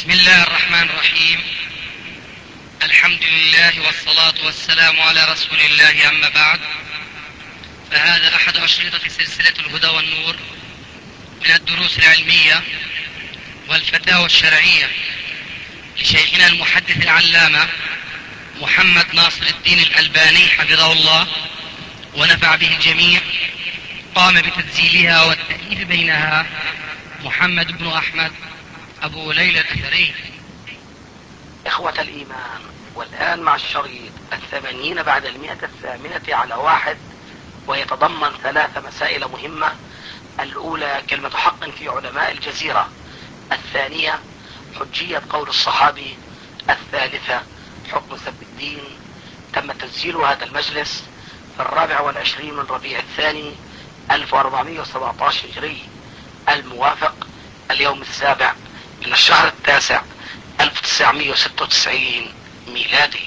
بسم الله الرحمن الرحيم. الحمد لله والصلاة والسلام على رسول الله، أما بعد، فهذا أحد أشرطة سلسلة الهدى والنور من الدروس العلمية والفتاوى الشرعية لشيخنا المحدث العلامة محمد ناصر الدين الألباني حفظه الله ونفع به الجميع. قام بتسجيلها والتأليف بينها محمد بن أحمد أبو ليلى الأثري. إخوة الإيمان، والآن مع الشريط 80 بعد 100 على 1، ويتضمن 3 مسائل مهمة. الأولى كلمة حق في علماء الجزيرة، الثانية حجية قول الصحابي، الثالثة حكم سب الدين. تم تسجيل هذا المجلس في 24 من ربيع الثاني 1417 هجري، الموافق اليوم 7 من الشهر التاسع 1996 ميلادي.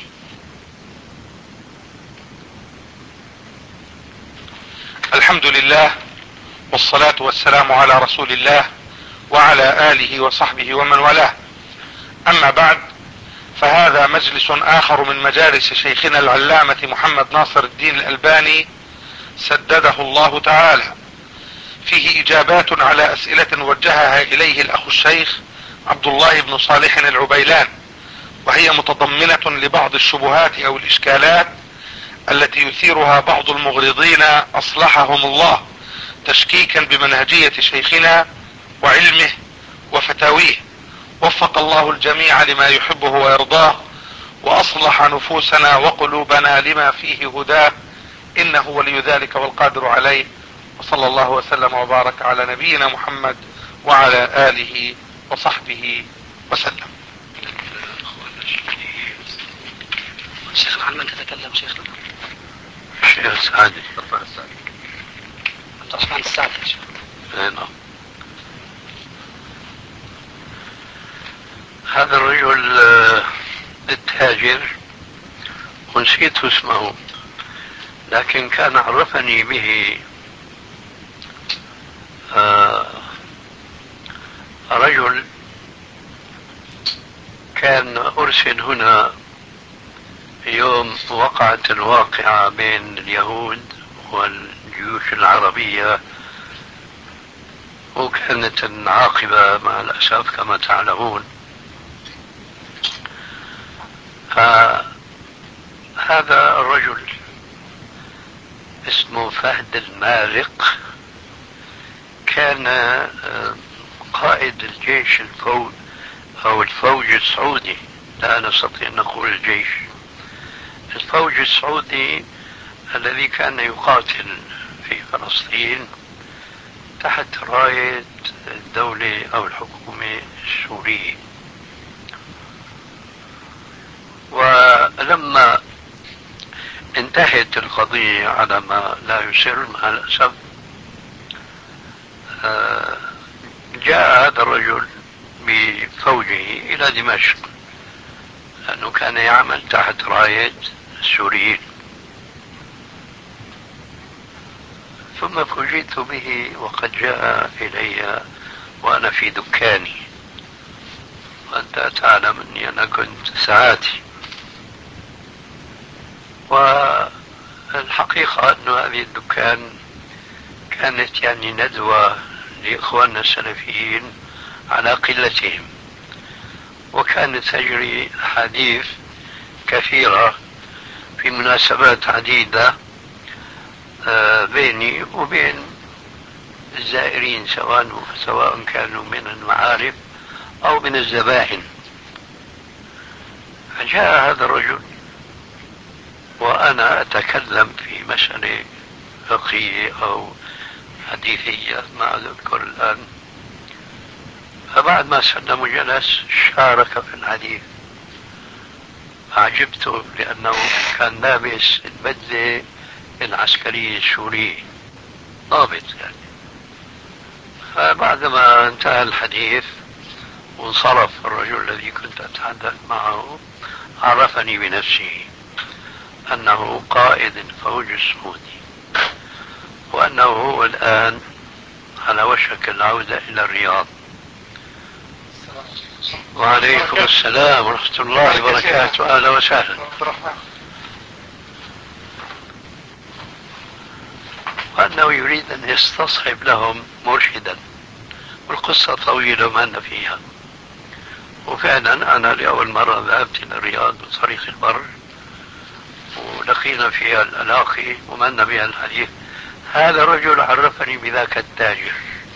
الحمد لله والصلاة والسلام على رسول الله وعلى آله وصحبه ومن والاه. أما بعد، فهذا مجلس آخر من مجالس شيخنا العلامة محمد ناصر الدين الألباني سدده الله تعالى، فيه إجابات على أسئلة وجهها إليه الأخ الشيخ عبد الله بن صالح العبيلان، وهي متضمنة لبعض الشبهات أو الإشكالات التي يثيرها بعض المغرضين أصلحهم الله، تشكيكا بمنهجية شيخنا وعلمه وفتاويه. وفق الله الجميع لما يحبه ويرضاه، وأصلح نفوسنا وقلوبنا لما فيه هداه، إنه ولي ذلك والقادر عليه. وصلى الله وسلم وبارك على نبينا محمد وعلى آله وصحبه وسلم. شيخنا، عن من تتكلم شيخنا؟ الشيخ السعدي عبد الرحمن السعدي. نعم. هذا الرجل التاجر، ونسيت اسمه، لكن كان عرفني به رجل كان أرسل هنا يوم وقعت الواقعة بين اليهود والجيوش العربية، وكانت العاقبة مع الأسف كما تعلمون. فهذا الرجل اسمه فهد المارق، كان قائد الجيش الفوج السعودي، لا نستطيع أن نقول الجيش، الفوج السعودي الذي كان يقاتل في فلسطين تحت راية الدولة أو الحكومة السورية. ولما انتهت القضية على ما لا يسر مع الأسف، جاء هذا الرجل بفوجه إلى دمشق، لأنه كان يعمل تحت راية السوريين. ثم فوجئت به وقد جاء إلي وأنا في دكاني، وأنت تعلم أني أنا كنت ساعاتي. والحقيقة أن هذه الدكان كانت يعني ندوة لإخواننا السلفيين على قلتهم، وكانت تجري أحاديث كثيرة في مناسبات عديدة بيني وبين الزائرين، سواء كانوا من المعارف أو من الزبائن. فجاء هذا الرجل وأنا أتكلم في مسألة فقهية أو حديثية، ما أذكر الآن. فبعد ما سلم وجلس شارك في الحديث، أعجبته لأنه كان لابس البدلة العسكرية السورية، ضابط يعني. فبعدما انتهى الحديث وانصرف الرجل الذي كنت أتحدث معه، عرفني بنفسه أنه قائد الفوج السعودي، وأنه هو الآن على وشك العودة إلى الرياض. وعليكم السلام ورحمة الله وبركاته. أهلا وسهلا. وأنه يريد أن يستصحب لهم مرشدا، والقصة طويلة ما أن فيها. وفعلا أنا لأول مرة ذهبت إلى الرياض بطريق البر، ولقينا فيها الألاقي ومن بها الحديث. هذا الرجل عرفني بذاك التاجر،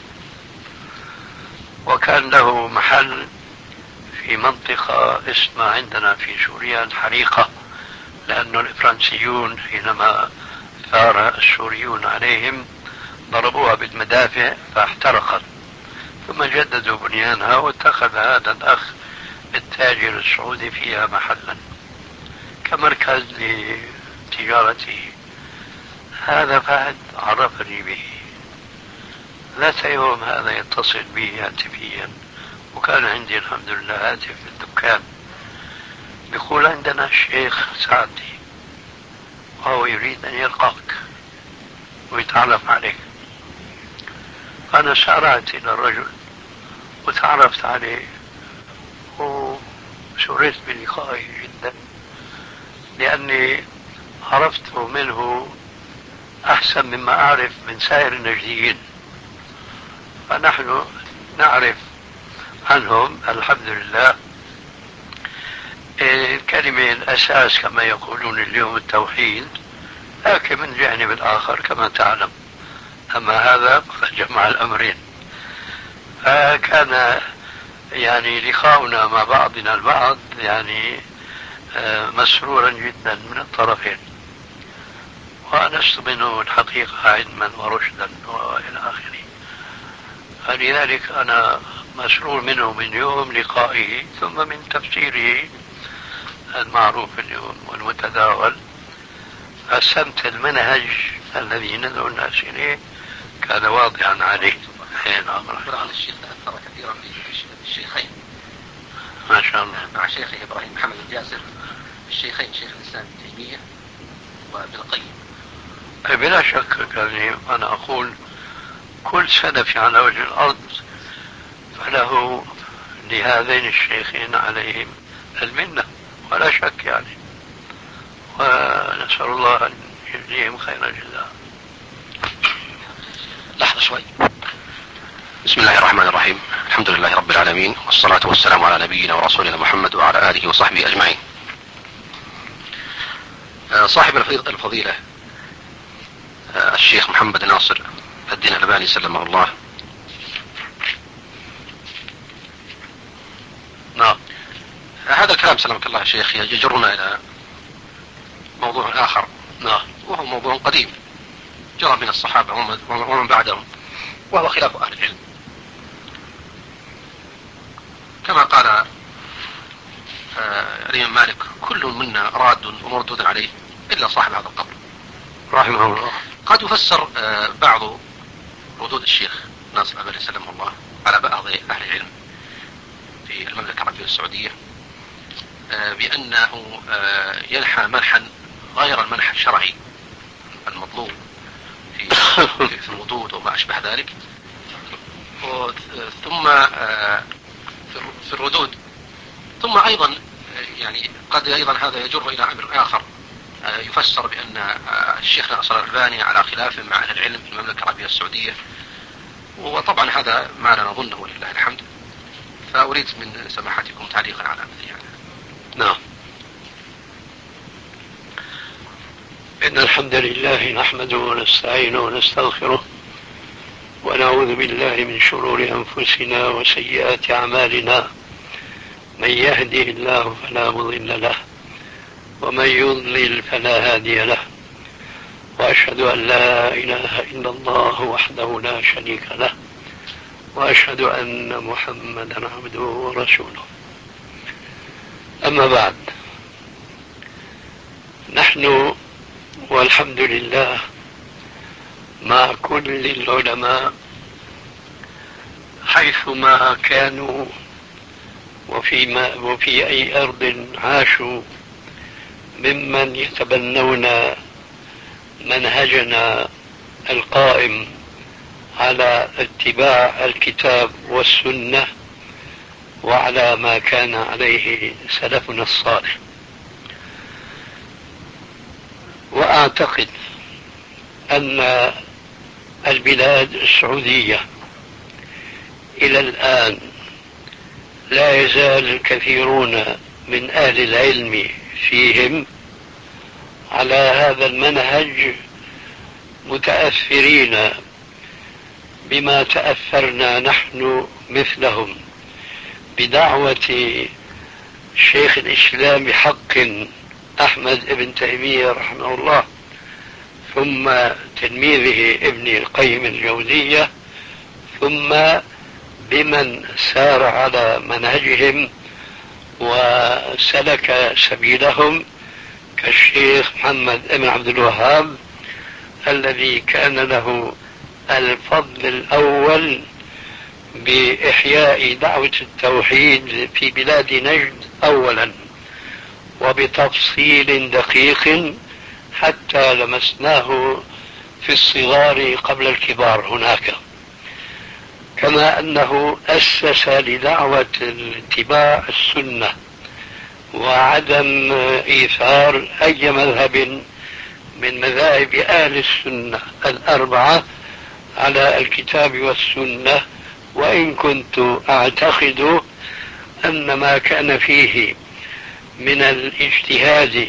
وكان له محل في منطقة اسمها عندنا في سوريا الحريقة، لأن الفرنسيون حينما ثار السوريون عليهم ضربوها بالمدافع فاحترقت، ثم جددوا بنيانها، واتخذ هذا الأخ التاجر السعودي فيها محلا كمركز لتجارته. هذا فهد عرفني به. ذات يوم هذا يتصل بي هاتفيا، وكان عندي الحمد لله هاتف في الدكان، يقول عندنا الشيخ سعدي وهو يريد أن يلقاك ويتعرف عليك. أنا سارعت إلى الرجل وتعرفت عليه، وسررت بلقائه جدا، لأني عرفت منه أحسن مما أعرف من سائر النجديين. فنحن نعرف عنهم الحمد لله الكلمة الأساس كما يقولون اليوم التوحيد، لكن من جانب الآخر كما تعلم. أما هذا فقد جمع الأمرين. فكان يعني لقاؤنا مع بعضنا البعض يعني مسرورا جدا من الطرفين، وأنست منه الحقيقة علما ورشدا وإلى آخره. فلذلك أنا مسرور منه من يوم لقائه، ثم من تفسيره المعروف اليوم والمتداول. قسمت المنهج الذي ندعو الناس إليه كان واضحا عليه. الشيخ تأثر كثيرا بالشيخين ما شاء الله، مع شيخه إبراهيم محمد الجاسر، الشيخين شيخ الإسلام ابن تيمية وابن القيم. بلا شك. يعني أنا أقول كل سلف على وجه الأرض فله لهذين الشيخين عليهم المنة ولا شك يعني، ونسأل الله أن يجزيهم خير الجزاء. لحظة شوي. بسم الله الرحمن الرحيم، الحمد لله رب العالمين، والصلاة والسلام على نبينا ورسولنا محمد وعلى آله وصحبه أجمعين. صاحب الفضيلة الشيخ محمد ناصر الدين الألباني سلمه الله، نعم. هذا الكلام سلمك الله يا شيخ يجرنا إلى موضوع آخر، نعم، وهو موضوع قديم جرى من الصحابة ومن بعدهم، وهو خلاف أهل العلم. كما قال الإمام مالك: كل منا راد ومردود عليه إلا صاحب هذا القبر رحمه الله. قد يفسر بعض ردود الشيخ ناصر الألباني سلمه الله على بعض أهل العلم في المملكة العربية السعودية بأنه ينحى منحا غير المنح الشرعي المطلوب في الردود وما أشبه ذلك. ثم في الردود، ثم أيضا يعني قد أيضا هذا يجر إلى أمر آخر، يفسر بأن الشيخ ناصر الألباني على خلاف مع أهل العلم في المملكة العربية السعودية، وطبعا هذا ما لا نظنه ولله الحمد. فأريد من سماحتكم تعليقا على مثل هذا. نعم. إن الحمد لله نحمده ونستعينه ونستغفره، ونعوذ بالله من شرور أنفسنا وسيئات أعمالنا. من يهده الله فلا مضل له، ومن يضلل فلا هادي له، وأشهد أن لا إله إلا الله وحده لا شريك له، وأشهد أن محمدا عبده ورسوله. أما بعد، نحن والحمد لله مع كل العلماء حيثما كانوا وفي أي أرض عاشوا، ممن يتبنون منهجنا القائم على اتباع الكتاب والسنة وعلى ما كان عليه سلفنا الصالح. وأعتقد أن البلاد السعودية إلى الآن لا يزال الكثيرون من أهل العلم فيهم على هذا المنهج متأثرين بما تأثرنا نحن مثلهم بدعوة شيخ الإسلام بحق أحمد بن تيمية رحمه الله، ثم تلميذه ابن القيم الجوزية، ثم بمن سار على منهجهم وسلك سبيلهم كالشيخ محمد بن عبد الوهاب الذي كان له الفضل الأول بإحياء دعوة التوحيد في بلاد نجد أولا وبتفصيل دقيق حتى لمسناه في الصغار قبل الكبار هناك، كما أنه أسس لدعوة اتباع السنة وعدم إيثار أي مذهب من مذاهب أهل السنة الأربعة على الكتاب والسنة. وإن كنت أعتقد أن ما كان فيه من الاجتهاد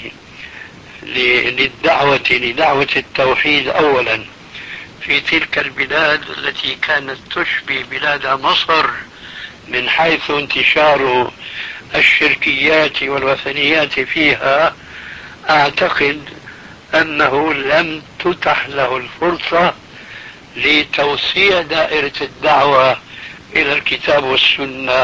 لدعوة التوحيد أولا في تلك البلاد التي كانت تشبه بلاد مصر من حيث انتشار الشركيات والوثنيات فيها، أعتقد أنه لم تتح له الفرصة لتوسيع دائرة الدعوة إلى الكتاب والسنة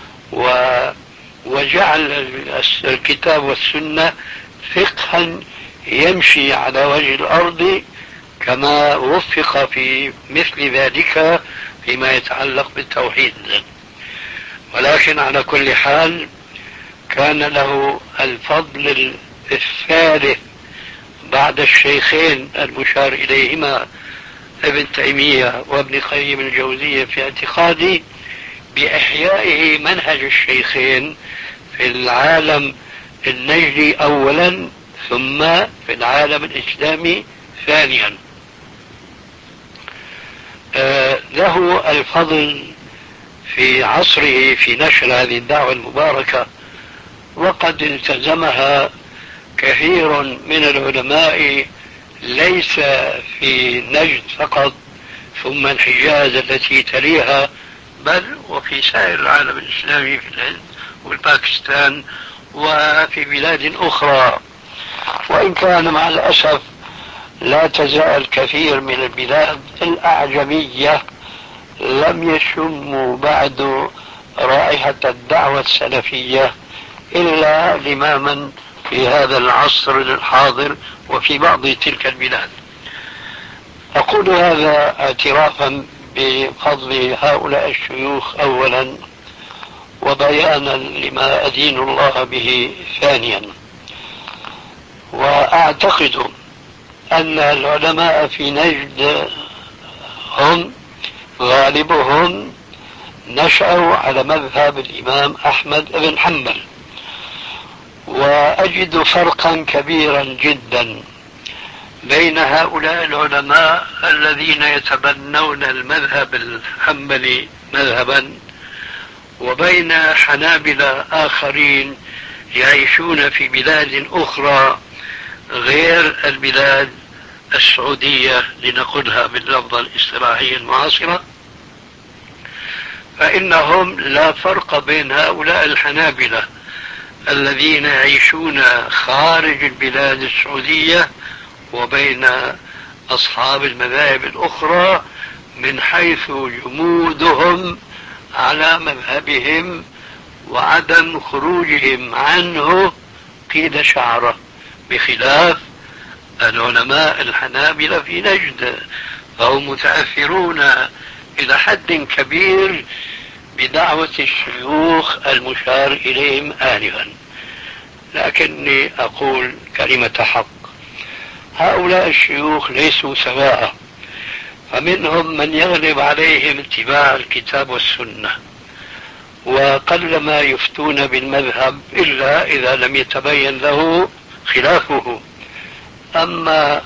وجعل الكتاب والسنة فقها يمشي على وجه الأرض كما وفق في مثل ذلك فيما يتعلق بالتوحيد. ولكن على كل حال كان له الفضل الثالث بعد الشيخين المشار إليهما ابن تيمية وابن قيم الجوزية في اعتقادي بإحيائه منهج الشيخين في العالم النجدي أولا ثم في العالم الإسلامي ثانيا. له الفضل في عصره في نشر هذه الدعوة المباركة، وقد التزمها كثير من العلماء ليس في نجد فقط ثم الحجاز التي تليها، بل وفي سائر العالم الإسلامي في الهند والباكستان وفي بلاد أخرى. وإن كان مع الأسف لا تزال كثير من البلاد الأعجمية لم يشموا بعد رائحة الدعوة السلفية إلا لماما في هذا العصر الحاضر وفي بعض تلك البلاد. أقول هذا اعترافا بفضل هؤلاء الشيوخ أولا وبيانا لما أدين الله به ثانيا. وأعتقد أن العلماء في نجد هم غالبهم نشأوا على مذهب الإمام أحمد بن حنبل، وأجد فرقا كبيرا جدا بين هؤلاء العلماء الذين يتبنون المذهب الحنبلي مذهبا وبين حنابلة آخرين يعيشون في بلاد أخرى غير البلاد السعودية لنقولها باللفظة الاصطلاحية المعاصرة. فإنهم لا فرق بين هؤلاء الحنابلة الذين يعيشون خارج البلاد السعودية وبين أصحاب المذاهب الأخرى من حيث جمودهم على مذهبهم وعدم خروجهم عنه قيد شعره، بخلاف العلماء الحنابلة في نجد فهم متأثرون إلى حد كبير بدعوة الشيوخ المشار إليهم آنفا. لكني أقول كلمة حق، هؤلاء الشيوخ ليسوا سواء، فمنهم من يغلب عليهم اتباع الكتاب والسنة، وقلما يفتون بالمذهب إلا إذا لم يتبين له خلافه. أما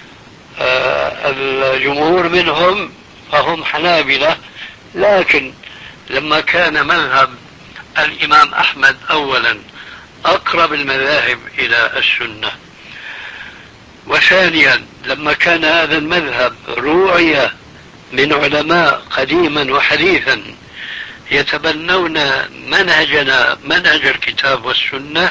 الجمهور منهم فهم حنابلة، لكن لما كان مذهب الإمام أحمد أولا أقرب المذاهب إلى السنة، وثانيا لما كان هذا المذهب روعي من علماء قديما وحديثا يتبنون منهجنا منهج الكتاب والسنة،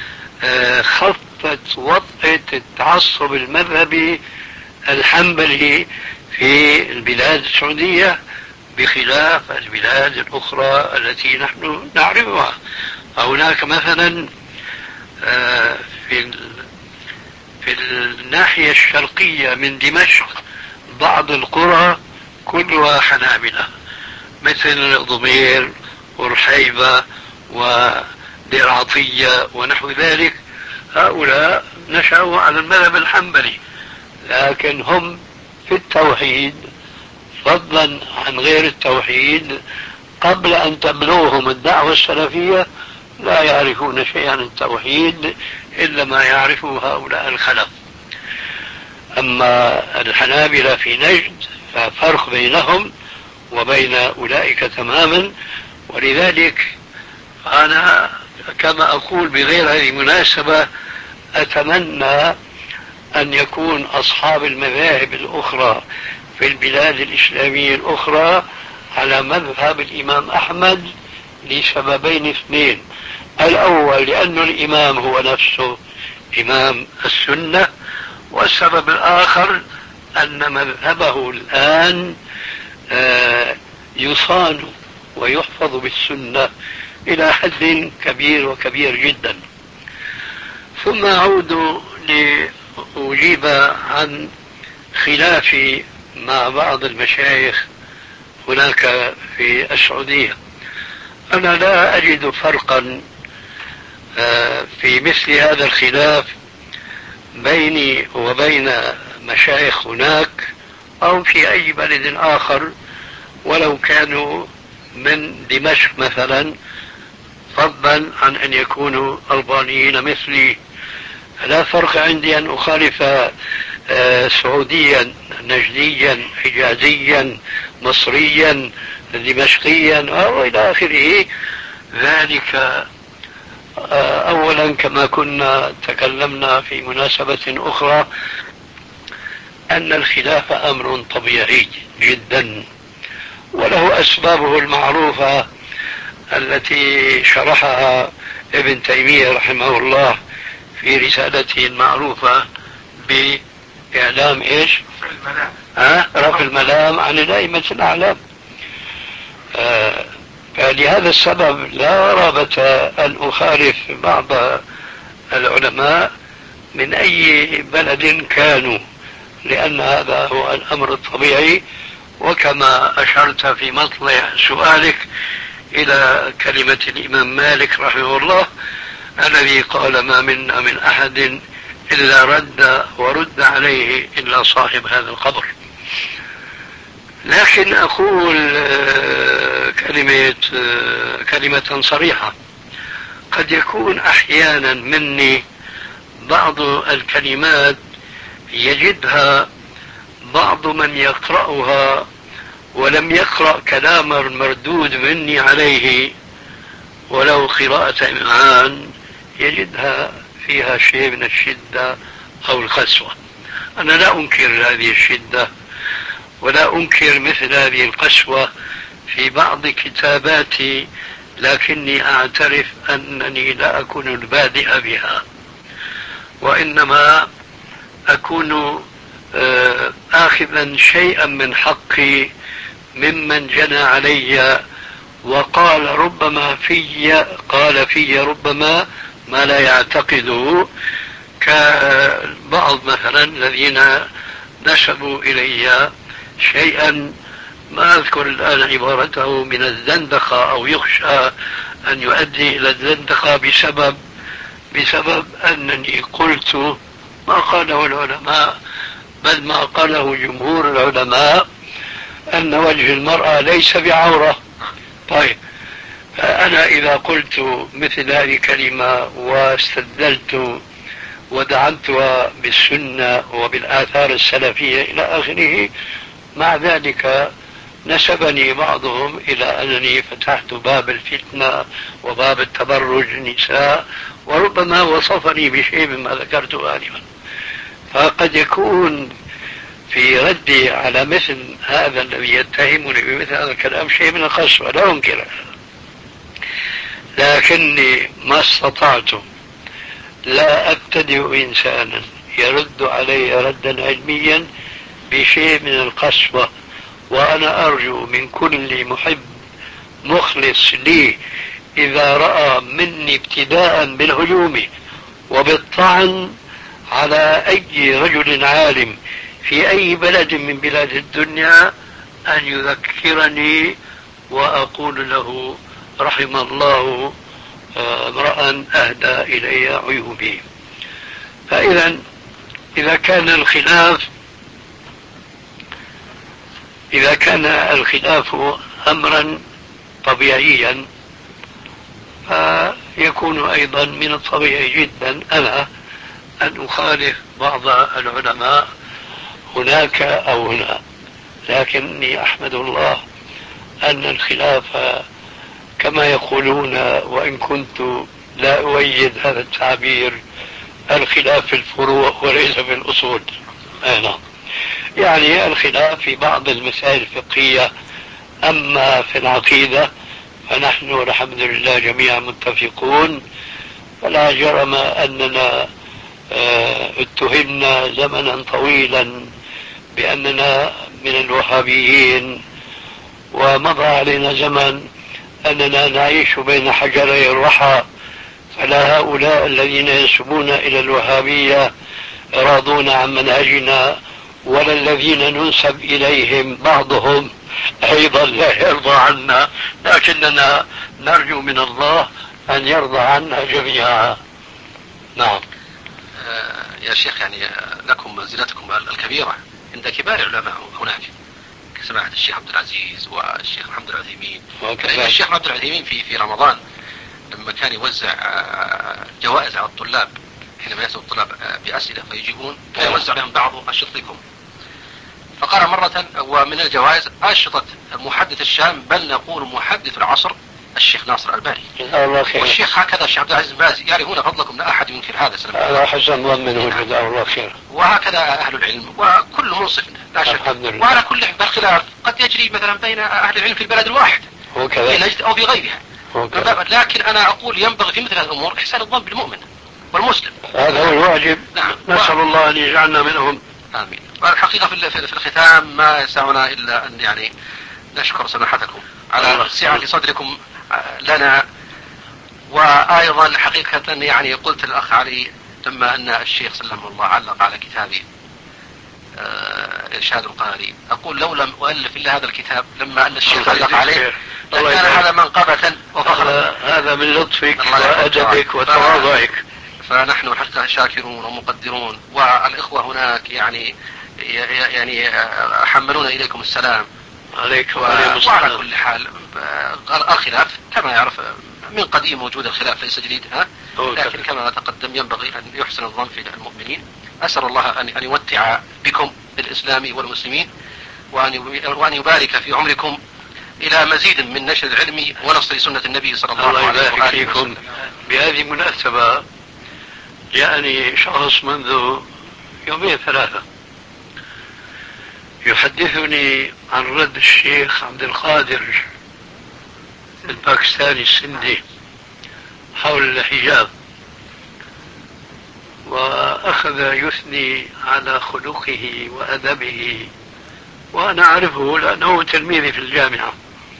خفت وطأة التعصب المذهبي الحنبلي في البلاد السعودية بخلاف البلاد الأخرى التي نحن نعرفها. هناك مثلا في الناحية الشرقية من دمشق بعض القرى كلها حنابلة، مثل ضمير ورحيبة ودير عطية ونحو ذلك. هؤلاء نشأوا على المذهب الحنبلي، لكن هم في التوحيد فضلا عن غير التوحيد قبل أن تبلوهم الدعوة السلفية لا يعرفون شيئا عن التوحيد إلا ما يعرفه هؤلاء الخلف. أما الحنابلة في نجد ففرق بينهم وبين أولئك تماما. ولذلك أنا كما أقول بغير هذه المناسبة أتمنى أن يكون أصحاب المذاهب الأخرى في البلاد الإسلامية الأخرى على مذهب الإمام أحمد لسببين اثنين: الأول لأن الإمام هو نفسه إمام السنة، والسبب الآخر أن مذهبه الآن يصان ويحفظ بالسنة إلى حد كبير وكبير جدا. ثم أعود لأجيب عن خلافي مع بعض المشايخ هناك في السعودية. أنا لا أجد فرقا في مثل هذا الخلاف بيني وبين مشايخ هناك أو في أي بلد آخر ولو كانوا من دمشق مثلا، فضلا عن أن يكونوا ألبانيين مثلي. لا فرق عندي أن أخالف سعوديا نجديا حجازيا مصريا دمشقيا أو إلى آخره. ذلك أولا كما كنا تكلمنا في مناسبة أخرى أن الخلاف أمر طبيعي جدا وله أسبابه المعروفة التي شرحها ابن تيمية رحمه الله في رسالته المعروفة بإعلام إيش؟ رفع الملام عن الأئمة الأعلام. فلهذا السبب لا رغبة أن أخالف بعض العلماء من أي بلد كانوا، لأن هذا هو الأمر الطبيعي. وكما أشرت في مطلع سؤالك إلى كلمة الإمام مالك رحمه الله الذي قال: ما منا من أحد إلا رد ورد عليه إلا صاحب هذا القبر. لكن أقول كلمة صريحة: قد يكون أحيانا مني بعض الكلمات يجدها بعض من يقرأها ولم يقرأ كلام المردود مني عليه ولو قراءة إمعان يجدها فيها شيء من الشدة أو القسوة. أنا لا أنكر هذه الشدة ولا أنكر مثل هذه القسوة في بعض كتاباتي، لكني أعترف أنني لا أكون البادئ بها، وإنما أكون آخذا شيئا من حقي ممن جنى علي وقال ربما قال في ربما ما لا يعتقده، كبعض مثلا الذين نسبوا إلي شيئا ما أذكر الآن عبارته من الزندقة أو يخشى أن يؤدي إلى الزندقة بسبب أنني قلت ما قاله العلماء بل ما قاله جمهور العلماء أن وجه المرأة ليس بعورة. طيب أنا إذا قلت مثل هذه الكلمة واستدلت ودعمتها بالسنة وبالآثار السلفية إلى آخره، مع ذلك نسبني بعضهم إلى أنني فتحت باب الفتنة وباب التبرج النساء، وربما وصفني بشيء مما ذكرته آنفا. فقد يكون في ردي على مثل هذا الذي يتهمني بمثل هذا الكلام شيء من القسوة، لا أنكر، لكني ما استطعت لا أبتدئ إنسانا يرد علي ردا علميا بشيء من القسوة. وأنا أرجو من كل محب مخلص لي إذا رأى مني ابتداء بالهجوم وبالطعن على أي رجل عالم في أي بلد من بلاد الدنيا أن يذكرني وأقول له رحم الله امرأ أهدى إلي عيوبي. فإذا إذا كان الخلاف أمرا طبيعيا، فيكون أيضا من الطبيعي جدا أنا أن أخالف بعض العلماء هناك أو هنا، لكني أحمد الله أن الخلاف كما يقولون، وإن كنت لا أؤيد هذا التعبير، الخلاف في الفروع وليس في الأصول. نعم، يعني الخلاف في بعض المسائل الفقهية، أما في العقيدة فنحن الحمد لله جميعا متفقون. فلا جرم أننا اتهمنا زمنا طويلا بأننا من الوهابيين، ومضى علينا زمن أننا نعيش بين حجري الرحى، فلا هؤلاء الذين ينسبون إلى الوهابية راضون عن منهجنا، ولا الذين ننسب إليهم بعضهم أيضا لا يرضى عنا، لكننا نرجو من الله أن يرضى عنا جميعا. نعم. يا شيخ، يعني لكم منزلتكم الكبيرة عند كبار العلماء هناك كسماحة الشيخ عبد العزيز والشيخ محمد العثيمين. الشيخ عبد العثيمين في رمضان لما كان يوزع جوائز على الطلاب، حينما يسأل الطلاب بأسئلة فيجيبون، كان يوزع لهم بعض أشرطتكم، فقال مرة ومن الجوائز أشرطة المحدث الشام، بل نقول محدث العصر، الشيخ ناصر الألباني. والشيخ هكذا الشيخ عبد العزيز باز يعرفون فضلكم، لا أحد ينكر هذا. هذا حسن ظن منه، جزاه الله خير. وهكذا أهل العلم وكل منصف لا شك. وعلى كل بالخلاف قد يجري مثلا بين أهل العلم في البلد الواحد في نجد أو في غيرها، لكن أنا أقول ينبغي في مثل هذه الأمور إحسان الظن بالمؤمن والمسلم، هذا هو الواجب. نعم. نسأل الله أن يجعلنا منهم. آمين. والحقيقة في الختام ما يسعنا إلا أن يعني نشكر سماحتكم على سعة صدركم لنا. وأيضا حقيقة يعني قلت الأخ علي لما أن الشيخ سلمه الله علق على كتابي إرشاد القاري، أقول لو لم أؤلف إلا هذا الكتاب لما أن الشيخ علق عليه لكان هذا منقبة وفخرا. هذا من لطفك وأدبك وتواضعك، فنحن الحقيقة شاكرون ومقدرون، والإخوة هناك يعني حملون إليكم السلام. عليكم وعلى كل حال الخلاف كما يعرف من قديم موجود، الخلاف ليس جديد، لكن كما تقدم ينبغي أن يحسن الظن في المؤمنين. أسأل الله أن يمتع بكم بالإسلام والمسلمين، وأن يبارك في عمركم إلى مزيد من نشر العلم ونصر سنة النبي صلى الله عليه وسلم. بهذه المناسبة جاءني شخص منذ يومين ثلاثة يحدثني عن رد الشيخ عبد القادر الباكستاني السندي حول الحجاب، وأخذ يثني على خلقه وأدبه، وأنا أعرفه لأنه تلميذي في الجامعة،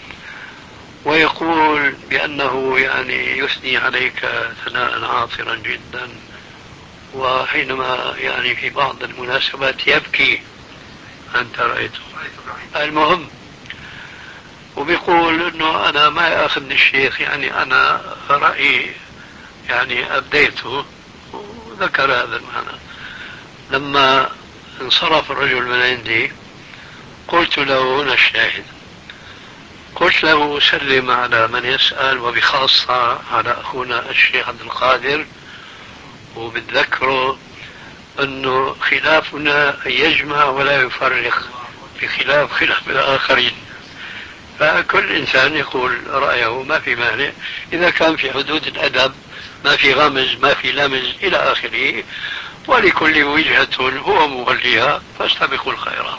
ويقول بأنه يعني يثني عليك ثناء عاطرا جدا، وحينما يعني في بعض المناسبات يبكي. أنت رأيته. المهم، وبيقول إنه أنا ما يأخذني الشيخ، يعني أنا رأيي يعني أبديته، وذكر هذا المعنى. لما انصرف الرجل من عندي قلت له هنا الشاهد، قلت له سلم على من يسأل وبخاصة على أخونا الشيخ عبد القادر، وبتذكره أنه خلافنا يجمع ولا يفرق، بخلاف خلاف الآخرين. فكل إنسان يقول رأيه، ما في مانع إذا كان في حدود الأدب، ما في غمز ما في لمز إلى آخره، ولكل وجهة هو موليها فاستبقوا الخيرات.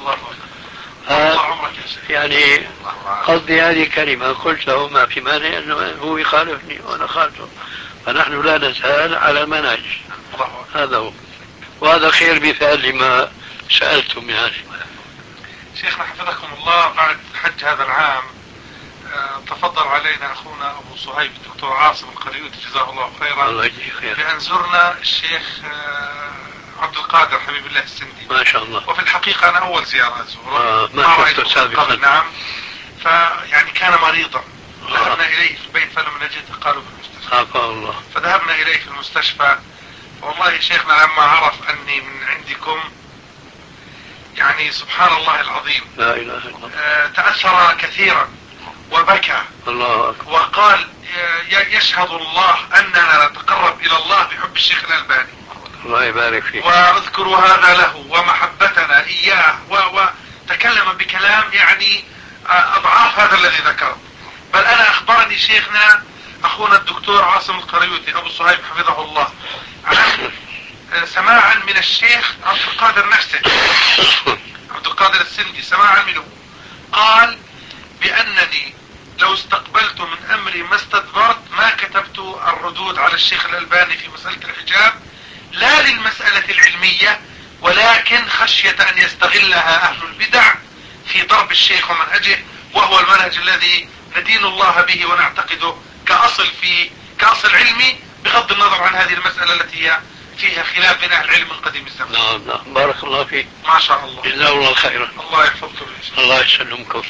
يعني قصدي هذه كلمة قلت له ما في مانع أنه هو يخالفني وأنا خالفه، فنحن لا نزال على منهج. هذا هو، وهذا خير مثال لما سألتم. يعني شيخنا حفظكم الله، بعد حج هذا العام تفضل علينا أخونا أبو صهيب الدكتور عاصم القريوطي جزاه الله خيرا، الله يجزيه خير، بأن زرنا الشيخ عبد القادر حبيب الله السندي ما شاء الله. وفي الحقيقة أنا أول زيارة أزوره، ما شفته سابقا. نعم. فيعني كان مريضا، ذهبنا إليه في البيت فلم نجده، قالوا في المستشفى. عافاه الله. فذهبنا إليه في المستشفى، والله شيخنا لما عرف أني من عندكم يعني سبحان الله العظيم، لا إله إلا الله، تأثر كثيرا وبكى. الله أكبر. وقال يشهد الله أننا نتقرب إلى الله بحب الشيخ الألباني، الله يبارك فيك، واذكر هذا له ومحبتنا إياه، وتكلم بكلام يعني أضعاف هذا الذي ذكره. بل أنا أخبرني شيخنا أخونا الدكتور عاصم القريوطي أبو صهيب حفظه الله عن سماعا من الشيخ عبد القادر نفسه، عبد القادر السندي، سماعا منه، قال بأنني لو استقبلت من أمري ما استدبرت ما كتبت الردود على الشيخ الألباني في مسألة الحجاب، لا للمسألة العلمية ولكن خشية أن يستغلها أهل البدع في ضرب الشيخ ومنهجه، وهو المنهج الذي ندين الله به ونعتقده كأصل علمي، بغض النظر عن هذه المسألة التي هي فيها خلاف بين أهل العلم من قديم الزمن. نعم، بارك الله فيك، ما شاء الله، جزاه الله خيرا. الله يحفظكم، الله يسلمكم.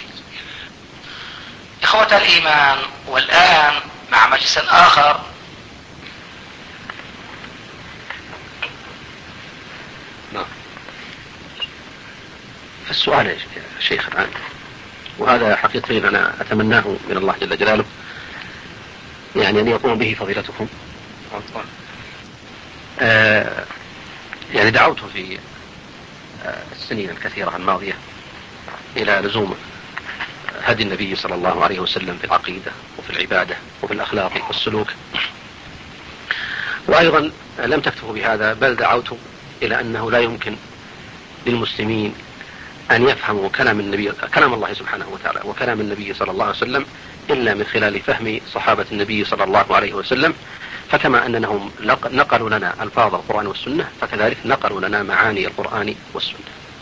إخوة الإيمان، والآن مع مجلس آخر السؤال يا شيخ الآن، وهذا حقيقي أنا أتمناه من الله جل جلاله، يعني أن يقوم به فضيلتكم. يعني دعوت في السنين الكثيرة الماضية إلى لزوم هدي النبي صلى الله عليه وسلم في العقيدة وفي العبادة وفي الأخلاق والسلوك، وأيضا لم تكتفوا بهذا، بل دعوت إلى أنه لا يمكن للمسلمين أن يفهموا كلام الله سبحانه وتعالى وكلام النبي صلى الله عليه وسلم إلا من خلال فهم صحابة النبي صلى الله عليه وسلم. فكما أنهم نقلوا لنا ألفاظ القرآن والسنة، فكذلك نقلوا لنا معاني القرآن والسنة.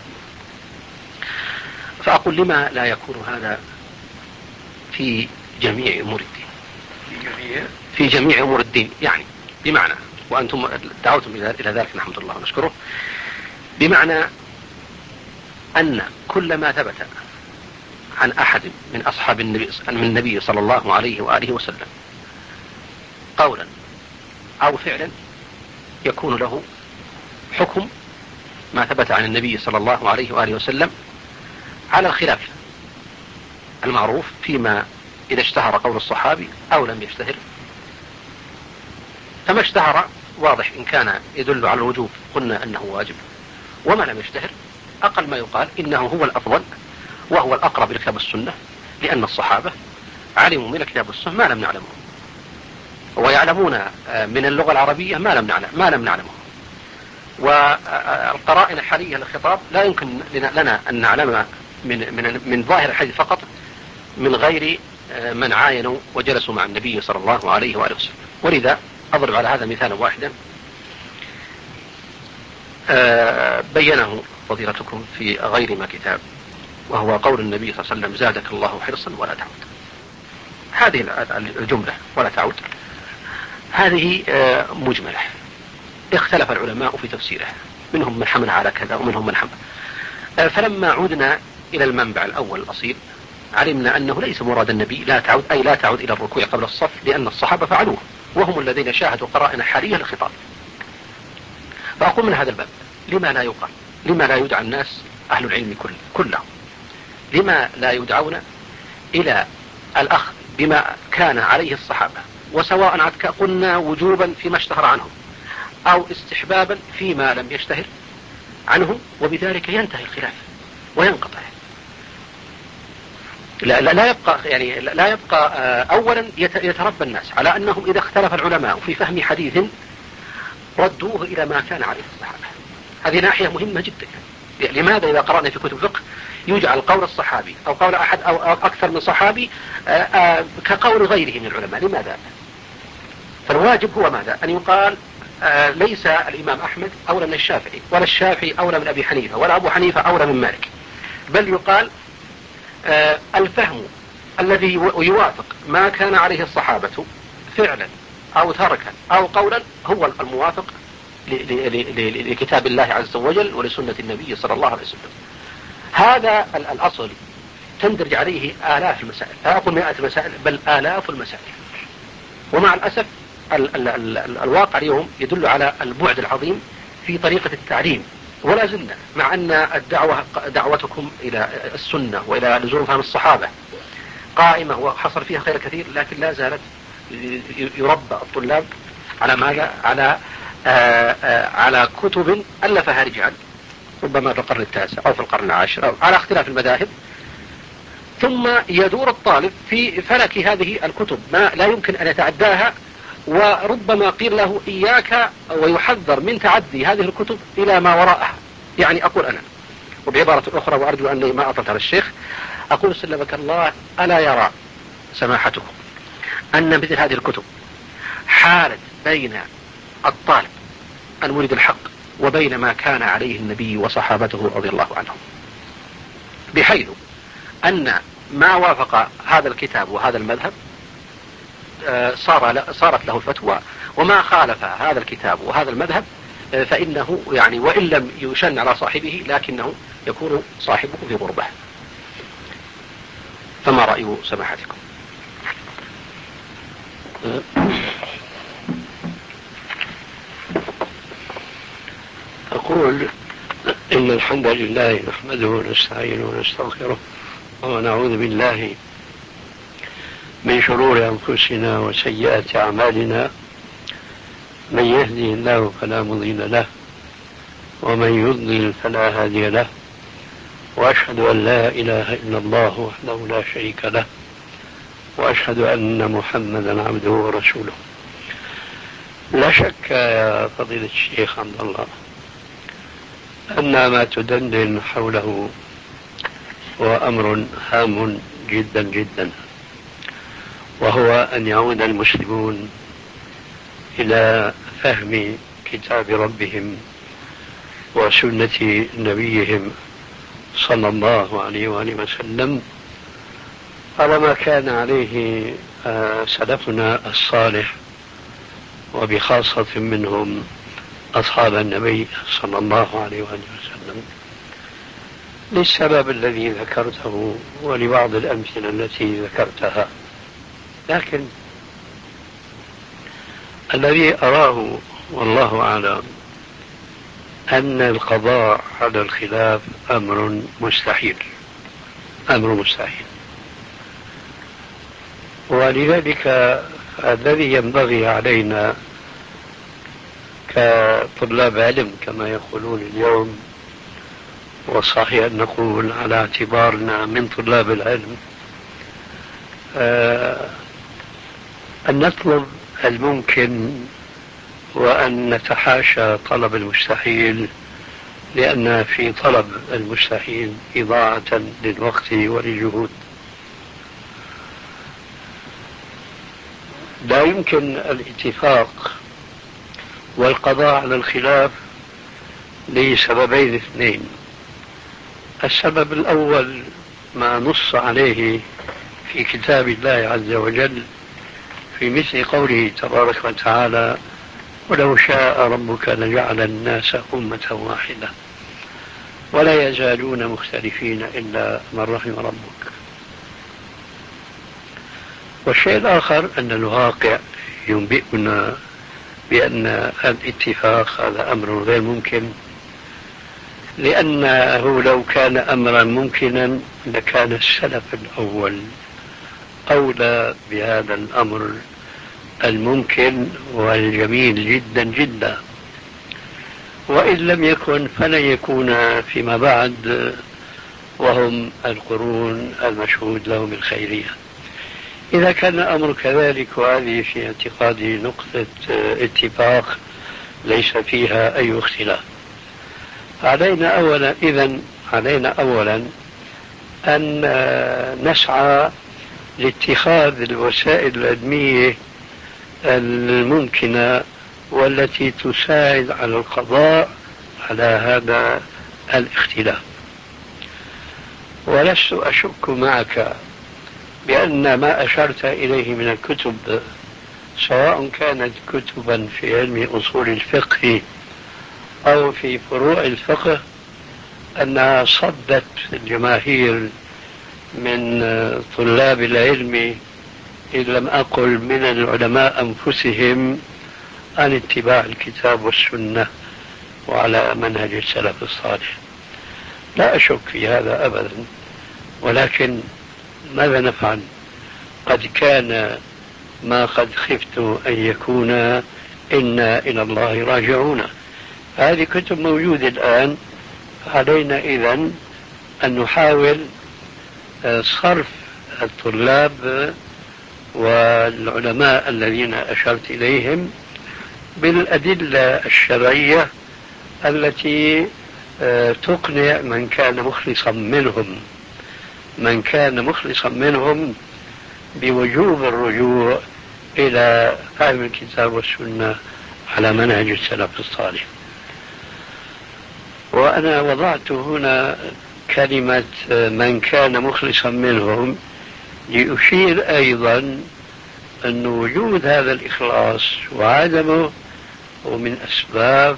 فأقول لما لا يكون هذا في جميع أمور الدين، في جميع أمور الدين، يعني بمعنى، وأنتم دعوتم إلى ذلك نحمد الله ونشكره، بمعنى أن كل ما ثبت عن أحد من أصحاب النبي صلى الله عليه وآله وسلم قولا أو فعلا يكون له حكم ما ثبت عن النبي صلى الله عليه وآله وسلم، على الخلاف المعروف فيما إذا اشتهر قول الصحابي أو لم يشتهر. فما اشتهر واضح إن كان يدل على الوجوب قلنا أنه واجب، وما لم يشتهر أقل ما يقال إنه هو الأفضل وهو الأقرب لكتاب السنة، لأن الصحابة علموا من الكتاب والسنة ما لم نعلمه، ويعلمون من اللغة العربية ما لم نعلمه. والقرائن الحالية للخطاب لا يمكن لنا أن نعلم من ظاهر الحديث فقط من غير من عاينوا وجلسوا مع النبي صلى الله عليه وآله وسلم. ولذا أضرب على هذا مثالا واحدا بينه فضيلتكم في غير ما كتاب، وهو قول النبي صلى الله عليه وسلم: زادك الله حرصا ولا تعود. هذه الجملة ولا تعود هذه مجملة، اختلف العلماء في تفسيرها، منهم من حمل على كذا ومنهم من حمل. فلما عدنا إلى المنبع الأول الأصيل علمنا أنه ليس مراد النبي لا تعود، أي لا تعود إلى الركوع قبل الصف، لأن الصحابة فعلوه وهم الذين شاهدوا قرائن حالية للخطاب. فأقول من هذا الباب لما لا يقال، لما لا يدعى الناس أهل العلم كلهم، لما لا يدعون إلى الأخذ بما كان عليه الصحابة، وسواء قلنا وجوبا فيما اشتهر عنهم أو استحبابا فيما لم يشتهر عنهم، وبذلك ينتهي الخلاف وينقطع. لا يبقى أولا يتربى الناس على أنهم إذا اختلف العلماء في فهم حديث ردوه إلى ما كان عليه الصحابة. هذه ناحية مهمة جدا. لماذا إذا قرأنا في كتب الفقه يجعل قول الصحابي أو قول أحد أو أكثر من صحابي كقول غيره من العلماء؟ لماذا؟ فالواجب هو ماذا؟ أن يقال ليس الإمام أحمد أولى من الشافعي، ولا الشافعي أولى من أبي حنيفة، ولا أبو حنيفة أولى من مالك، بل يقال الفهم الذي يوافق ما كان عليه الصحابة فعلا أو تركا أو قولا هو الموافق لكتاب الله عز وجل ولسنة النبي صلى الله عليه وسلم. هذا الأصل تندرج عليه آلاف المسائل، لا أقول مئات المسائل بل آلاف المسائل. ومع الأسف الواقع اليوم يدل على البعد العظيم في طريقة التعليم، ولا زلنا مع أن دعوتكم إلى السنة وإلى لزوم فهم الصحابة قائمة وحصل فيها خير كثير، لكن لا زالت يربى الطلاب على ماذا؟ على كتب ألفها رجال ربما في القرن التاسع أو في القرن العاشر أو على اختلاف المذاهب، ثم يدور الطالب في فلك هذه الكتب ما لا يمكن أن يتعداها، وربما قيل له إياك ويحذر من تعدي هذه الكتب إلى ما وراءها. يعني أقول أنا وبعبارة أخرى، وأرجو أني ما أطلت على الشيخ، أقول سلمك الله ألا يرى سماحتكم أن مثل هذه الكتب حالت بين الطالب المريد الحق وبين ما كان عليه النبي وصحابته رضي الله عنهم، بحيث أن ما وافق هذا الكتاب وهذا المذهب صارت له فتوى، وما خالف هذا الكتاب وهذا المذهب فإنه يعني وإن لم يشن على صاحبه لكنه يكون صاحبه في غربة. فما رأي سماحتكم؟ أقول إن الحمد لله نحمده ونستعينه ونستغفره ونعوذ بالله من شرور أنفسنا وسيئات أعمالنا، من يهدي الله فلا مضل له ومن يضلل فلا هادي له، وأشهد أن لا إله إلا الله وحده لا شريك له، وأشهد أن محمدا عبده ورسوله. لا شك يا فضيلة الشيخ عبد الله أن ما تدندن حوله هو أمر هام جدا جدا، وهو أن يعود المسلمون إلى فهم كتاب ربهم وسنة نبيهم صلى الله عليه وآله وسلم على ما كان عليه سلفنا الصالح، وبخاصة منهم أصحاب النبي صلى الله عليه وآله وسلم، للسبب الذي ذكرته ولبعض الأمثلة التي ذكرتها. لكن الذي أراه والله أعلم أن القضاء على الخلاف أمر مستحيل، ولذلك الذي ينبغي علينا كطلاب علم كما يقولون اليوم، وصحيح أن نقول على اعتبارنا من طلاب العلم، أن نطلب الممكن وأن نتحاشى طلب المستحيل، لأن في طلب المستحيل إضاعة للوقت وللجهود. لا يمكن الاتفاق والقضاء على الخلاف لسببين اثنين. السبب الأول ما نص عليه في كتاب الله عز وجل في مثل قوله تبارك وتعالى: ولو شاء ربك لجعل الناس أمة واحدة ولا يزالون مختلفين إلا من رحم ربك. والشيء الآخر أن الواقع ينبئنا بأن الاتفاق هذا أمر غير ممكن، لأنه لو كان أمرا ممكنا لكان السلف الأول أولى بهذا الأمر الممكن والجميل جدا جدا، وإن لم يكن فلن يكون فيما بعد، وهم القرون المشهود لهم الخيرية. إذا كان الأمر كذلك، وهذه في اعتقادي نقطة اتفاق ليس فيها أي اختلاف، علينا أولا أن نسعى لاتخاذ الوسائل العلمية الممكنة والتي تساعد على القضاء على هذا الاختلاف. ولست أشك معك بأن ما أشرت إليه من الكتب، سواء كانت كتبا في علم أصول الفقه أو في فروع الفقه، أنها صدت الجماهير من طلاب العلم، إن لم أقل من العلماء أنفسهم، عن اتباع الكتاب والسنة وعلى منهج السلف الصالح. لا أشك في هذا أبدا، ولكن ماذا نفعل؟ قد كان ما قد خفت أن يكون، إنا إلى الله راجعون. هذه كتب موجودة الآن، علينا إذن أن نحاول صرف الطلاب والعلماء الذين أشرت إليهم بالأدلة الشرعية التي تقنع من كان مخلصا منهم بوجوب الرجوع إلى فهم الكتاب والسنة على منهج السلف الصالح. وأنا وضعت هنا كلمة من كان مخلصا منهم لأشير أيضا أن وجود هذا الإخلاص وعدمه هو من أسباب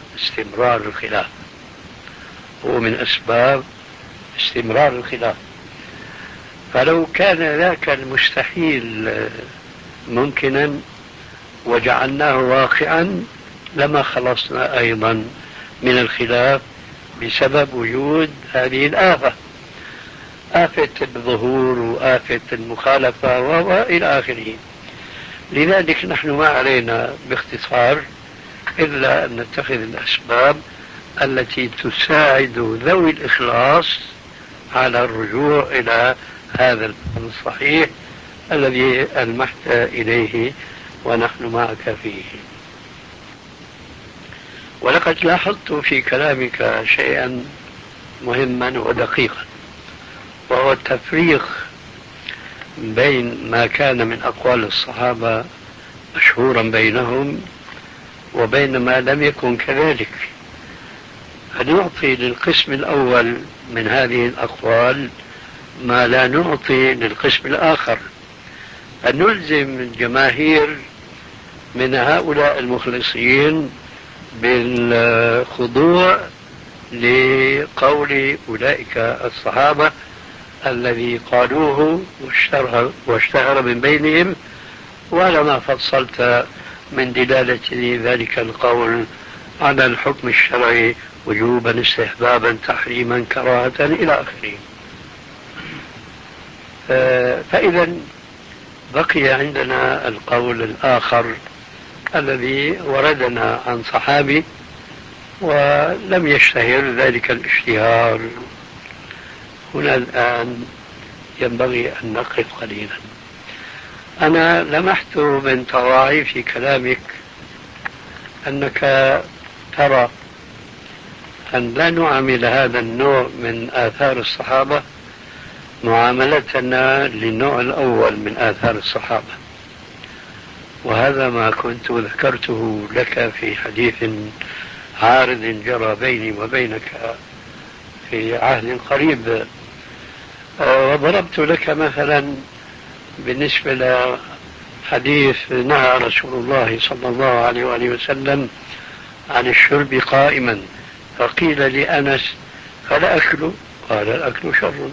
استمرار الخلاف. فلو كان ذاك المستحيل ممكنا وجعلناه واقعا لما خلصنا أيضا من الخلاف بسبب وجود هذه الآفة، آفة الظهور وآفة المخالفة وإلى آخره. لذلك نحن ما علينا باختصار إلا أن نتخذ الأسباب التي تساعد ذوي الإخلاص على الرجوع إلى هذا الفهم الصحيح الذي ألمحت إليه ونحن معك فيه. ولقد لاحظت في كلامك شيئا مهما ودقيقا، وهو التفريق بين ما كان من أقوال الصحابة مشهورا بينهم وبين ما لم يكن كذلك. فنعطي للقسم الأول من هذه الأقوال ما لا نعطي للقسم الآخر، أن نلزم الجماهير من هؤلاء المخلصين بالخضوع لقول أولئك الصحابة الذي قالوه واشتهر من بينهم، وعلى ما فصلت من دلالة ذلك القول على الحكم الشرعي وجوبا استحبابا تحريما كراهة إلى آخره. فإذا بقي عندنا القول الآخر الذي وردنا عن صحابي ولم يشتهر ذلك الاشتهار. هنا الآن ينبغي أن نقف قليلا. أنا لمحت من تراعي في كلامك أنك ترى أن لا نعامل هذا النوع من آثار الصحابة معاملتنا للنوع الأول من آثار الصحابة، وهذا ما كنت ذكرته لك في حديث عارض جرى بيني وبينك في عهد قريب. وضربت لك مثلا بالنسبة لحديث نهى رسول الله صلى الله عليه وآله وسلم عن الشرب قائما، فقيل لأنس فلا أكل، قال الأكل شر.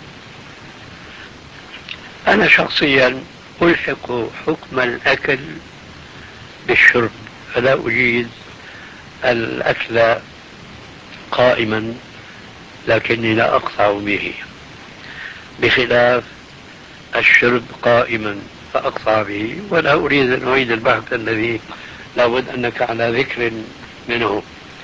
أنا شخصيا ألحق حكم الأكل بالشرب، فلا أجيز الأكل قائما، لكني لا أقطع به، بخلاف الشرب قائما فأقطع به، ولا أريد أن أعيد البحث الذي لابد أنك على ذكر منه.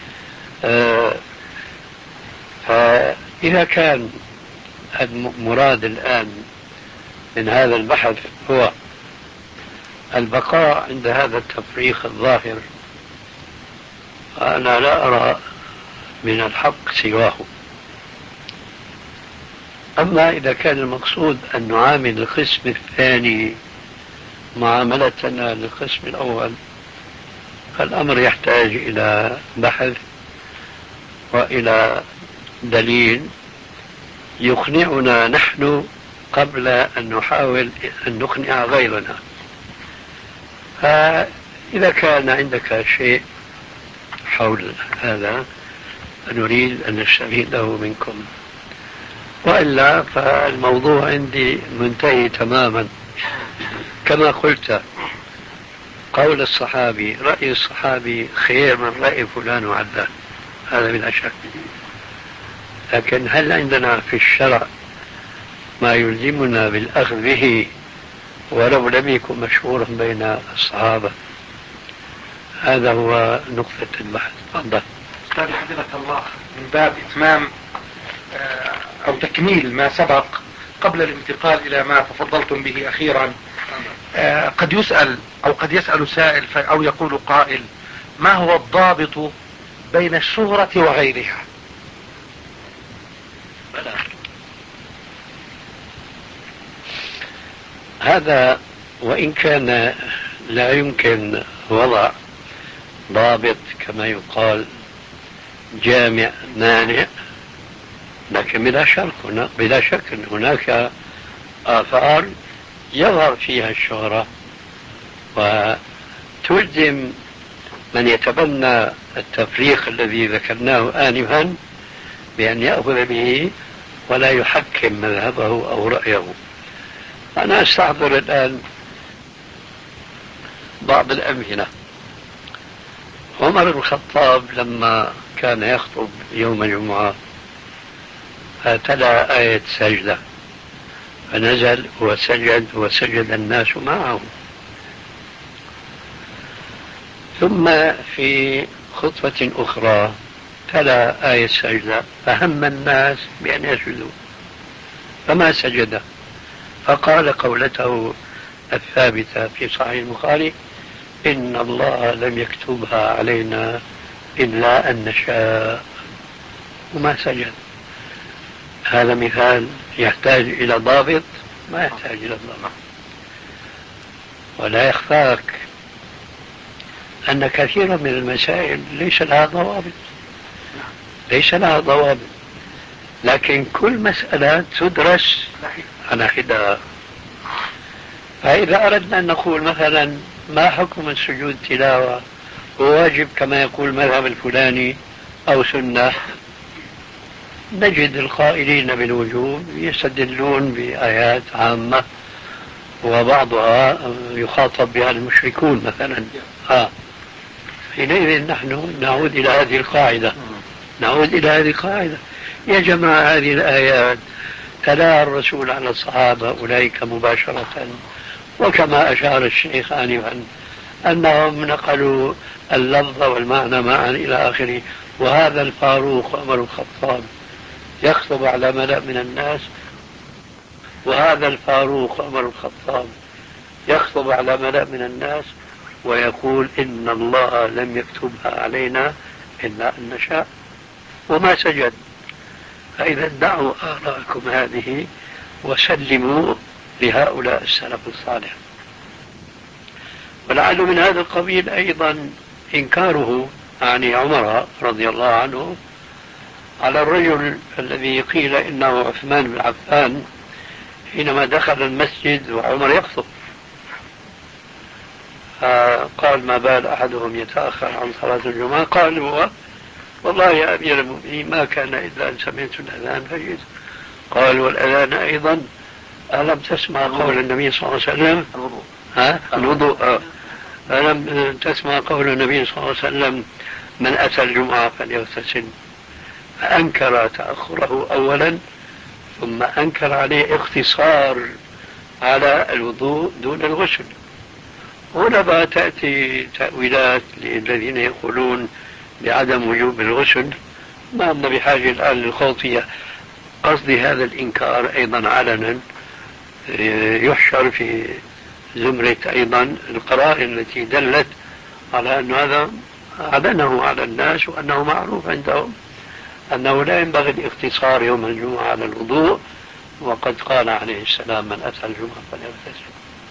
فإذا كان المراد الآن من هذا البحث هو البقاء عند هذا التفريق الظاهر، أنا لا أرى من الحق سواه. أما إذا كان المقصود أن نعامل القسم الثاني معاملتنا للقسم الأول، فالأمر يحتاج إلى بحث وإلى دليل يقنعنا نحن قبل أن نحاول أن نقنع غيرنا. فإذا كان عندك شيء حول هذا فنريد أن نستفيده منكم، وإلا فالموضوع عندي منتهي تماما. كما قلت، قول الصحابي، رأي الصحابي خير من رأي فلان وعلان، هذا بلا شك. لكن هل عندنا في الشرع ما يلزمنا بالأخذ به ولو لم يكن مشهورا بين الصحابة؟ هذا هو نقطة البحث. تفضل. أستاذ حفظك الله، من باب إتمام أو تكميل ما سبق قبل الانتقال إلى ما تفضلتم به أخيرا، قد يسأل أو قد يسأل سائل أو يقول قائل: ما هو الضابط بين الشهرة وغيرها؟ هذا وإن كان لا يمكن وضع ضابط كما يقال جامع مانع، لكن بلا شك هناك آثار يظهر فيها الشهرة وتلزم من يتبنى التفريق الذي ذكرناه آنفا بأن يأخذ به ولا يحكم مذهبه أو رأيه. أنا أستحضر الآن بعض الأمثلة. عمر بن الخطاب لما كان يخطب يوم الجمعة تلا آية سجدة، فنزل وسجد الناس معه. ثم في خطبة أخرى تلا آية سجدة، فهم الناس بأن يسجدوا فما سجد، فقال قولته الثابتة في صحيح البخاري: إن الله لم يكتبها علينا إلا أن نشاء، وما سجد. هذا مثال يحتاج إلى ضابط؟ ما يحتاج إلى ضابط. ولا يخفاك أن كثيرا من المسائل ليس لها ضوابط، لكن كل مسألة تدرس على حدة. فإذا أردنا أن نقول مثلا ما حكم السجود تلاوة، وواجب كما يقول المذهب الفلاني أو سنة، نجد القائلين بالوجوب يستدلون بآيات عامة وبعضها يخاطب بها المشركون مثلا. حينئذ نحن نعود إلى هذه القاعدة. يا جماعة، هذه الآيات تلاها الرسول على الصحابة أولئك مباشرة، وكما أشار الشيخ آنفا أنهم نقلوا اللفظ والمعنى معا إلى آخره. وهذا الفاروق عمر الخطاب يخطب على ملأ من الناس ويقول: إن الله لم يكتبها علينا إلا أن نشاء، وما سجد. فإذا دعوا آراءكم هذه وسلموا لهؤلاء السلف الصالح. ولعل من هذا القبيل أيضا إنكاره عن عمر رضي الله عنه على الرجل الذي قيل إنه عثمان بن عفان حينما دخل المسجد وعمر يخطب، قال: ما بال أحدهم يتأخر عن صلاة الجمعة؟ قال هو: والله يا أمير المؤمنين ما كان إلا أن سمعت الأذان فجئت. قال: والأذان أيضا؟ ألم تسمع قول النبي صلى الله عليه وسلم؟ الوضوء. ألم تسمع قول النبي صلى الله عليه وسلم: من أتى الجمعة فليغتسل؟ فأنكر تأخره أولا، ثم أنكر عليه اختصار على الوضوء دون الغسل. هنا بقى تأتي تأويلات للذين يقولون بعدم وجوب الغسل، ما أن بحاجة الآن للخوض فيها. قصدي هذا الإنكار أيضا علنا يحشر في زمرة أيضا القرائن التي دلت على أن هذا أعلنه على الناس، وأنه معروف عندهم أنه لا ينبغي الاقتصار يوم الجمعة على الوضوء، وقد قال عليه السلام: من أتى الجمعة فليغتسل.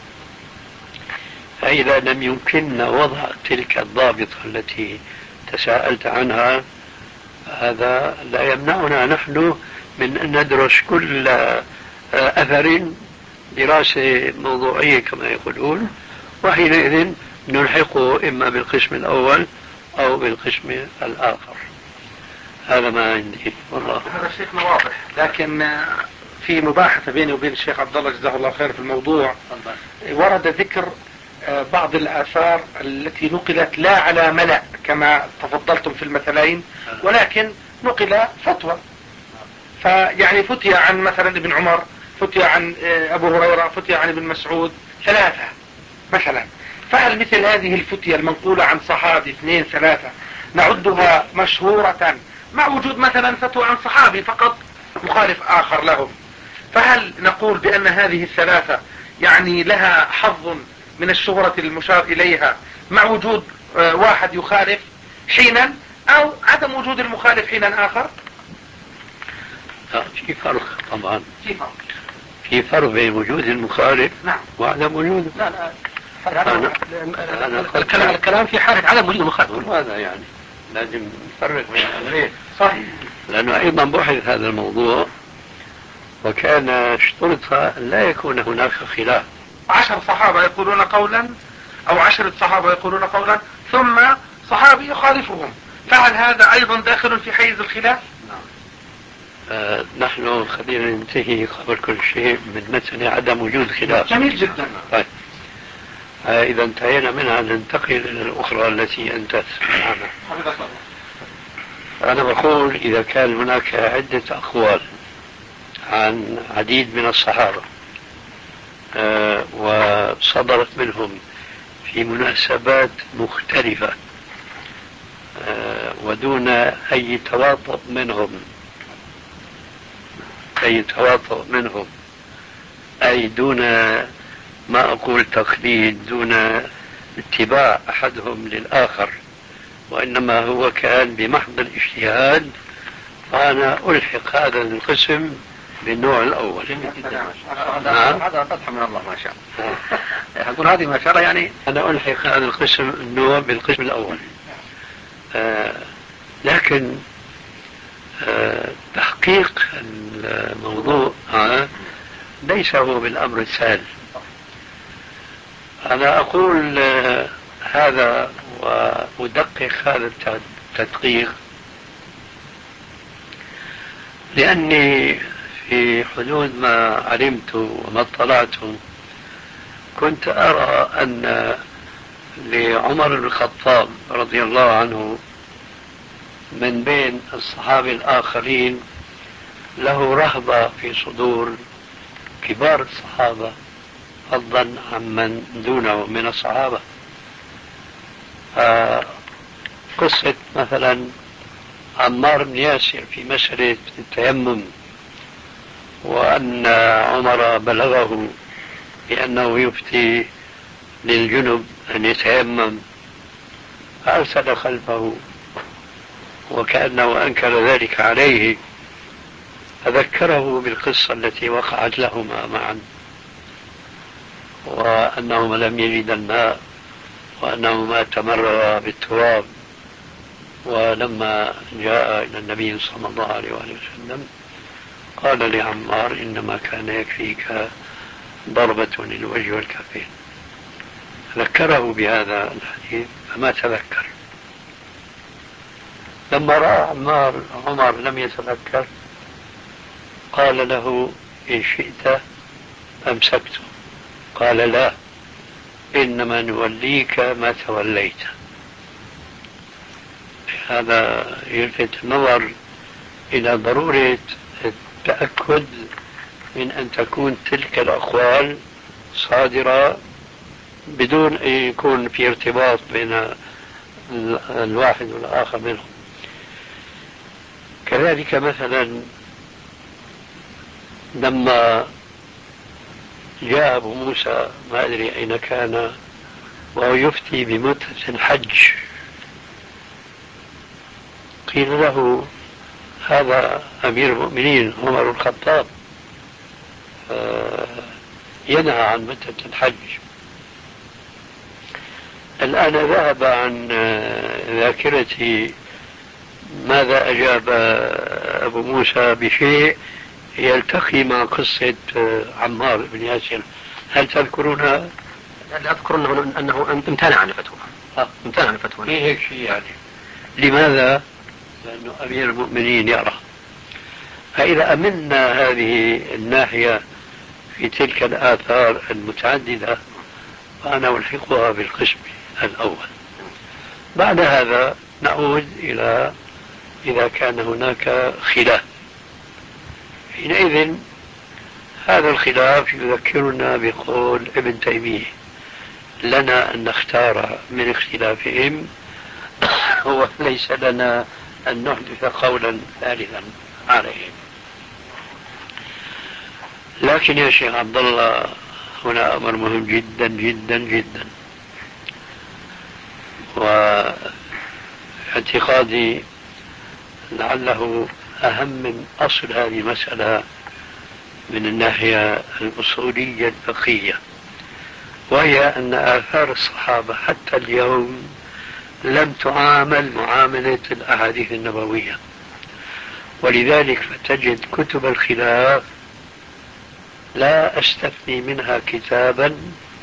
فإذا لم يمكننا وضع تلك الضابطة التي تساءلت عنها، هذا لا يمنعنا نحن من أن ندرس كل أثر دراسة موضوعية كما يقولون، وحينئذ نلحقه إما بالقسم الأول أو بالقسم الآخر. هذا ما عندي والله. هذا شيخنا واضح، لكن في مباحثة بيني وبين الشيخ عبد الله جزاه الله خير في الموضوع. ورد ذكر بعض الآثار التي نقلت لا على ملأ كما تفضلتم في المثلين، ولكن نقل فتوى. فيعني فتي عن مثلا ابن عمر، فتي عن أبو هريرة، فتي عن ابن مسعود، 3 مثلا. فهل مثل هذه الفتية المنقولة عن صحابي 2 3 نعدها مشهورة مع وجود مثلا فتوى عن صحابي فقط مخالف آخر لهم؟ فهل نقول بأن هذه 3 يعني لها حظ من الشهرة المشار إليها مع وجود واحد يخالف حينا، أو عدم وجود المخالف حينا آخر؟ في فرق طبعا، في فرق بين وجود المخالف وعدم وجوده. الكلام في حالة عدم وجود المخالف، هذا يعني لازم نفرق بين الأمرين. صحيح، لأنه أيضا بحث هذا الموضوع وكان اشترط لا يكون هناك خلاف. 10 صحابة يقولون قولا أو 10 صحابة يقولون قولا ثم صحابي يخالفهم، فهل هذا أيضا داخل في حيز الخلاف؟ نحن خلينا ننتهي قبل كل شيء من مسألة عدم وجود خلاف. جميل جدا. طيب، إذا انتهينا منها ننتقل إلى الأخرى التي أنت عنها. أنا بقول إذا كان هناك عدة أقوال عن عديد من الصحابة وصدرت منهم في مناسبات مختلفة ودون أي تواطؤ منهم، أي دون ما أقول تقليد، دون اتباع أحدهم للآخر، وإنما هو كان بمحض الاجتهاد، فأنا ألحق هذا القسم بالنوع الأول. هذا فتح من الله ما شاء الله. أقول هذه ما شاء الله، يعني أنا ألحق هذا القسم النوع بالقسم الأول. لكن تحقيق الموضوع ليس هو بالأمر السهل. أنا أقول هذا وأدقق هذا التدقيق لأني في حدود ما علمت وما اطلعت كنت أرى أن لعمر بن الخطاب رضي الله عنه من بين الصحابة الآخرين له رهبة في صدور كبار الصحابة فضلا عمن دونه من الصحابة. قصة مثلا عمار بن ياسر في مسألة التيمم، وأن عمر بلغه بأنه يفتي للجنب أن يتيمم، فأرسل خلفه وكأنه أنكر ذلك عليه، فذكره بالقصة التي وقعت لهما معا، وأنهما لم يجد الماء وأنهما تمرغا بالتراب، ولما جاء إلى النبي صلى الله عليه وسلم قال لعمار: إنما كان يكفيك ضربة للوجه والكفين. ذكره بهذا الحديث فما تذكر. لما رأى عمر لم يتذكر قال له: إن شئت أمسكته. قال: لا، إنما نوليك ما توليت. هذا يلفت النظر إلى ضرورة التأكد من أن تكون تلك الأقوال صادرة بدون أن يكون في ارتباط بين الواحد والآخر منهم. كذلك مثلا لما جاء أبو موسى ما أدري أين كان وهو يفتي بمتعة الحج، قيل له هذا أمير المؤمنين عمر الخطاب ينهى عن متعة الحج. الآن ذهب عن ذاكرتي ماذا أجاب أبو موسى بشيء يلتقي مع قصة عمار بن ياسر. هل تذكرونها؟ لا أذكر أنه امتنع عن الفتوى. امتنع عن الفتوى. إيه هيك شيء يعني. لماذا؟ لأنه أمير المؤمنين يرى. فإذا أمنا هذه الناحية في تلك الآثار المتعددة فأنا ألحقها بالقسم الأول. بعد هذا نعود إلى إذا كان هناك خلاف، حينئذ هذا الخلاف يذكرنا بقول ابن تيمية: لنا أن نختار من اختلافهم وليس لنا أن نحدث قولا ثالثا عليهم. لكن يا شيخ عبد الله هنا أمر مهم جدا جدا جدا، واعتقادي لعله أهم من أصل هذه المسألة من الناحية الأصولية الفقهية، وهي أن آثار الصحابة حتى اليوم لم تعامل معاملة الأحاديث النبوية، ولذلك فتجد كتب الخلاف لا أستثني منها كتابا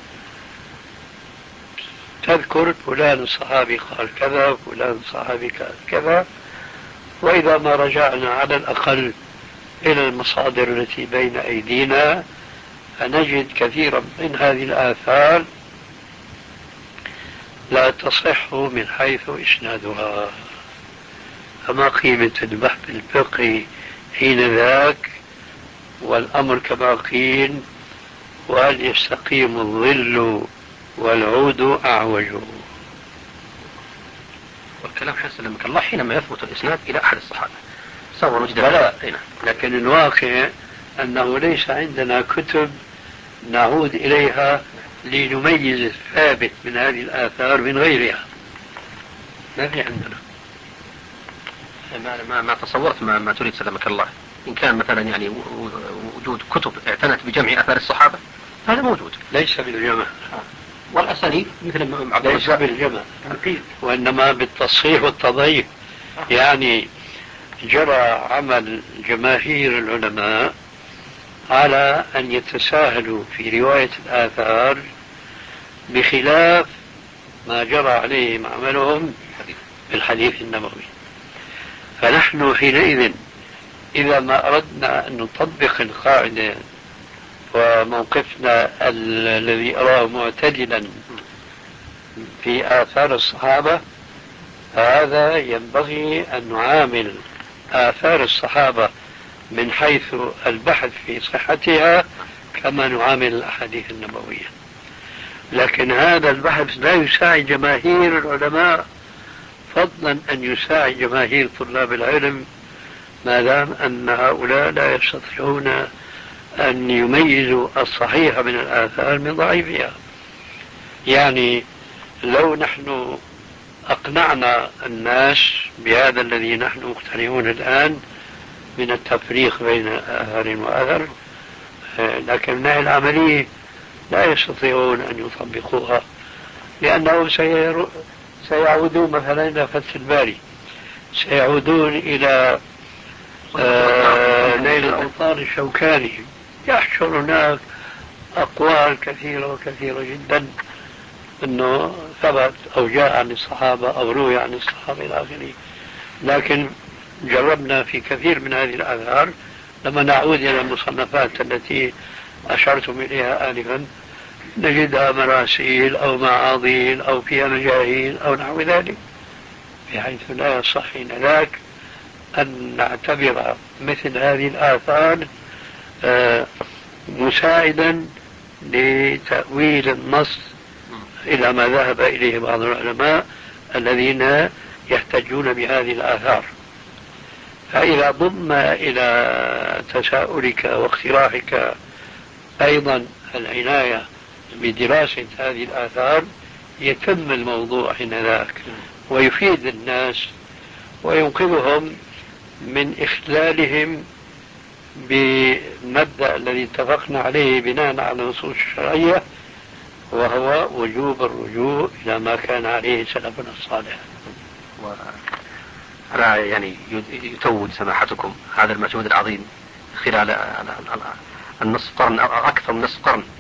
تذكر فلان الصحابي قال كذا فلان الصحابي قال كذا، وإذا ما رجعنا على الأقل إلى المصادر التي بين أيدينا فنجد كثيرا من هذه الآثار لا تصح من حيث إسنادها. فما قيمة البحث الفقهي حين ذاك والأمر كما قيل: وهل يستقيم الظل والعود أعوج. والكلام حسن لما الله حينما يثبت الإسناد إلى أحد الصحابة سواء وجد لا، لكن الواقع أنه ليس عندنا كتب نعود إليها لنميز الثابت من هذه الآثار من غيرها، ما في عندنا. ما تصورت ما تريد سلمك الله. إن كان مثلا يعني وجود كتب اعتنت بجمع آثار الصحابة هذا موجود، ليس بالجمع، والأسانيد مثل ليس بالجمع، وإنما بالتصحيح والتضعيف. يعني جرى عمل جماهير العلماء على أن يتساهلوا في رواية الآثار بخلاف ما جرى عليهم عملهم بالحديث النبوي. فنحن حينئذ إذا ما أردنا أن نطبق القاعدة وموقفنا الذي أراه معتدلا في آثار الصحابة، فهذا ينبغي أن نعامل آثار الصحابة من حيث البحث في صحتها كما نعامل الأحاديث النبوية. لكن هذا البحث لا يساعد جماهير العلماء، فضلا أن يساعد جماهير طلاب العلم، ما دام أن هؤلاء لا يستطيعون أن يميزوا الصحيح من الآثار من ضعيفها. يعني لو نحن أقنعنا الناس بهذا الذي نحن مقتنعون الآن من التفريق بين آثار وآثار، لكن من الناحية العملية لا يستطيعون أن يطبقوها، لأنهم سيعودون مثلا إلى فتح الباري، سيعودون إلى نيل الأوطار الشوكاني، يحشر هناك أقوال كثيرة وكثيرة جدا أنه ثبت أو جاء عن الصحابة أو روي عن الصحابة إلى آخره. لكن جربنا في كثير من هذه الآثار لما نعود إلى المصنفات التي أشرتم إليها آنفا نجدها مراسيل أو معاضيل أو فيها مجاهيل أو نحو ذلك، بحيث لا يصح ذاك أن نعتبر مثل هذه الآثار مساعدا لتأويل النص إلى ما ذهب إليه بعض العلماء الذين يحتجون بهذه الآثار. فإذا ضم إلى تساؤلك واقتراحك أيضا العناية بدراسة هذه الآثار يتم الموضوع حينذاك ويفيد الناس وينقذهم من إخلالهم بالمبدأ الذي اتفقنا عليه بناء على النصوص الشرعية، وهو وجوب الرجوع إلى ما كان عليه سلفنا الصالح. أنا يعني يتوج سماحتكم هذا المجهود العظيم خلال النصف قرن أو أكثر من نصف قرن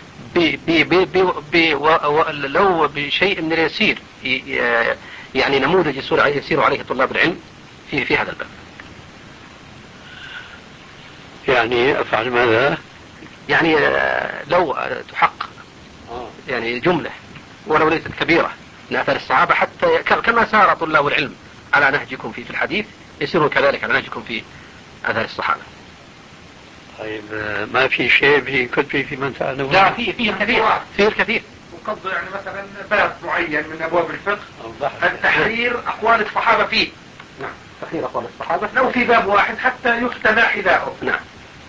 لو بشيء من اليسير يعني نموذج يسير عليه طلاب العلم في هذا الباب. يعني أفعل ماذا؟ يعني لو تحقق يعني جملة ولو ليست كبيرة من آثار الصحابة حتى كما سار طلاب العلم على نهجكم في الحديث يسيرون كذلك على نهجكم في آثار الصحابة. طيب ما في شيء في كتبي في من تعلمون؟ لا فيه الكثير وقصده يعني مثلا باب معين من أبواب الفقه التحرير أقوال الصحابة فيه. نعم تحرير أقوال الصحابة لو في باب واحد حتى يختبى حذاؤه. نعم.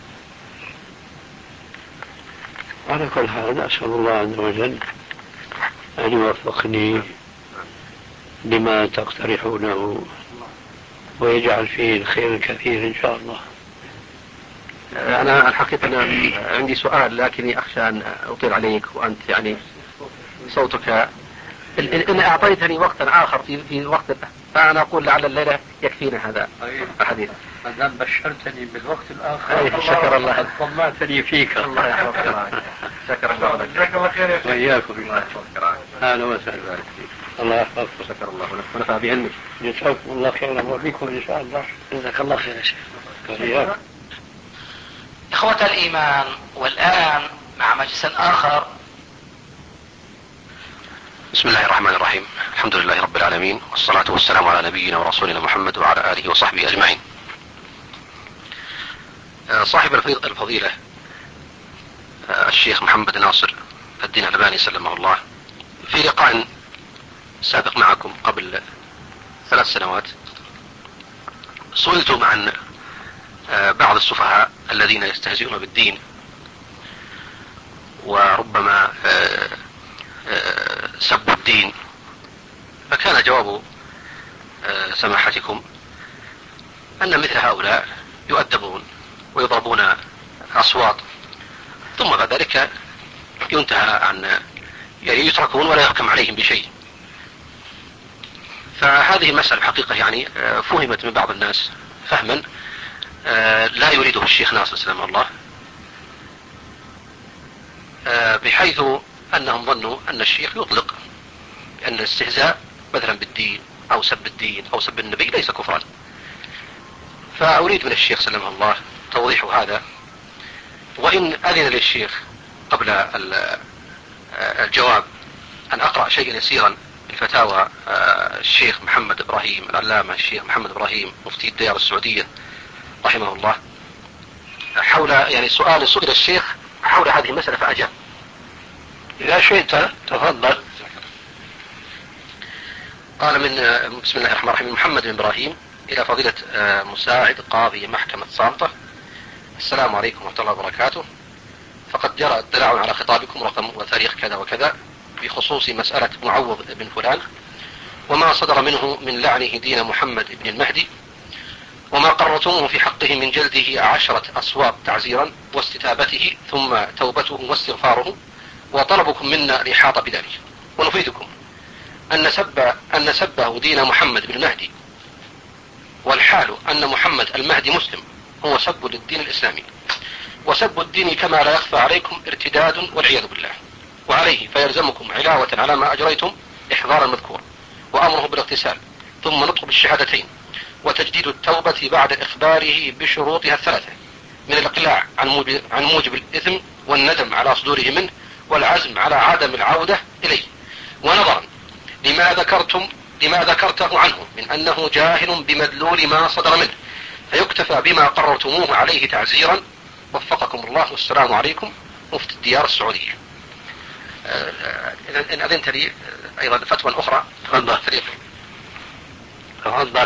على كل حال أسأل الله عز وجل أن يوفقني لما تقترحونه ويجعل فيه الخير الكثير إن شاء الله. أنا الحقيقة أنا عندي سؤال لكني أخشى أن أطيل عليك وأنت يعني صوتك إن أعطيتني وقتا آخر في وقت فأنا أقول لعل الليلة يكفينا هذا الحديث. ما دام بشرتني بالوقت الآخر شكر الله. قد طمعتني فيك. الله يحفظك. شكر الله لك. جزاك الله خير يا شيخ. وإياكم. الله يحفظك. أهلا وسهلا. الله يحفظك. شكر الله لك ونفع بعلمك. جزاكم الله خيرا وبكم إن شاء الله. جزاك الله خير يا شيخ. وإياكم. إخوة الإيمان، والآن مع مجلس آخر. بسم الله الرحمن الرحيم. الحمد لله رب العالمين، والصلاة والسلام على نبينا ورسولنا محمد وعلى آله وصحبه أجمعين. صاحب الفضيلة الشيخ محمد ناصر الدين الألباني سلمه الله في لقاء سابق معكم قبل 3 سنوات سئلتم عن بعض السفهاء الذين يستهزئون بالدين وربما سبوا الدين، فكان جواب سماحتكم أن مثل هؤلاء يؤدبون ويضربون أصوات ثم بعد ذلك ينتهى عن يعني يتركون ولا يحكم عليهم بشيء. فهذه المسألة حقيقة يعني فهمت من بعض الناس فهما لا يريده الشيخ ناصر سلامه الله، بحيث أنهم ظنوا أن الشيخ يطلق أن الاستهزاء مثلا بالدين أو سب الدين أو سب النبي ليس كفرا. فأريد من الشيخ سلامه الله توضيح هذا، وإن أذن للشيخ قبل الجواب أن أقرأ شيئا يسيرا من فتاوى الشيخ محمد إبراهيم العلامة الشيخ محمد إبراهيم مفتي الديار السعودية رحمه الله حول يعني سؤال سئل الشيخ حول هذه المسألة فأجاب. إذا شئت تفضل. قال من بسم الله الرحمن الرحيم محمد بن إبراهيم إلى فضيلة مساعد قاضي محكمة سانطة: السلام عليكم ورحمة الله وبركاته. فقد جرى اطلاع على خطابكم رقم وتاريخ كذا وكذا بخصوص مسألة معوض بن فلان وما صدر منه من لعنه دين محمد بن المهدي، وما قررتموه في حقه من جلده 10 أصوات تعزيرا واستتابته ثم توبته واستغفاره، وطلبكم منا الإحاطة بذلك. ونفيدكم أن سبه دين محمد بن المهدي والحال أن محمد المهدي مسلم هو سب للدين الإسلامي، وسب الدين كما لا يخفى عليكم ارتداد والعياذ بالله، وعليه فيلزمكم علاوة على ما أجريتم إحضار المذكور وأمره بالاغتسال ثم نطق بالشهادتين وتجديد التوبة بعد إخباره بشروطها 3 من الإقلاع عن موجب الإثم والندم على صدوره منه والعزم على عدم العودة إليه، ونظرا لما ذكرته عنه من أنه جاهل بمدلول ما صدر منه فيكتفى بما قررتموه عليه تعزيرا. وفقكم الله والسلام عليكم مفتي الديار السعودية. إن أذنت لي أيضا فتوى أخرى. تفضل. تفضل.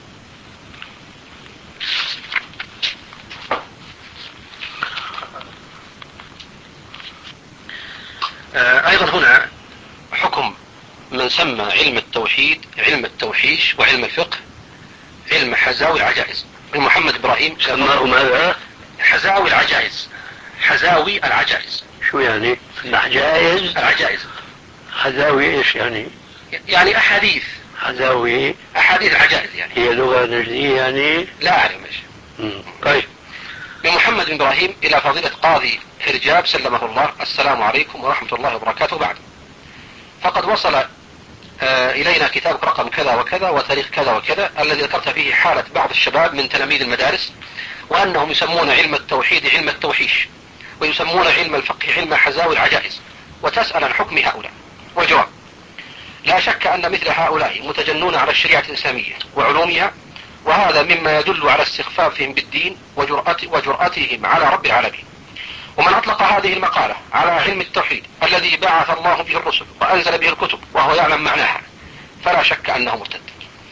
أيضا هنا حكم من سمى علم التوحيد علم التوحيش وعلم الفقه علم حزاوي العجائز. محمد إبراهيم سماه ماذا؟ حزاوي العجائز. حزاوي العجائز. شو يعني؟ العجائز؟ العجائز. حزاوي ايش يعني؟ يعني أحاديث. حزاوي أحاديث العجائز يعني. هي لغة نجدية يعني؟ لا أعلم ايش. طيب. من محمد بن إبراهيم إلى فضيلة قاضي حرجاب سلمه الله: السلام عليكم ورحمة الله وبركاته. بعد، فقد وصل إلينا كتاب رقم كذا وكذا وتاريخ كذا وكذا الذي ذكرت فيه حالة بعض الشباب من تلاميذ المدارس وأنهم يسمون علم التوحيد علم التوحيش ويسمون علم الفقه علم حزاوي العجائز، وتسأل عن حكم هؤلاء. والجواب: لا شك أن مثل هؤلاء متجنون على الشريعة الإسلامية وعلومها، وهذا مما يدل على استخفافهم بالدين وجرأتهم على رب العالمين. ومن أطلق هذه المقالة على علم التوحيد الذي بعث الله به الرسل وأنزل به الكتب وهو يعلم معناها فلا شك أنه مرتد.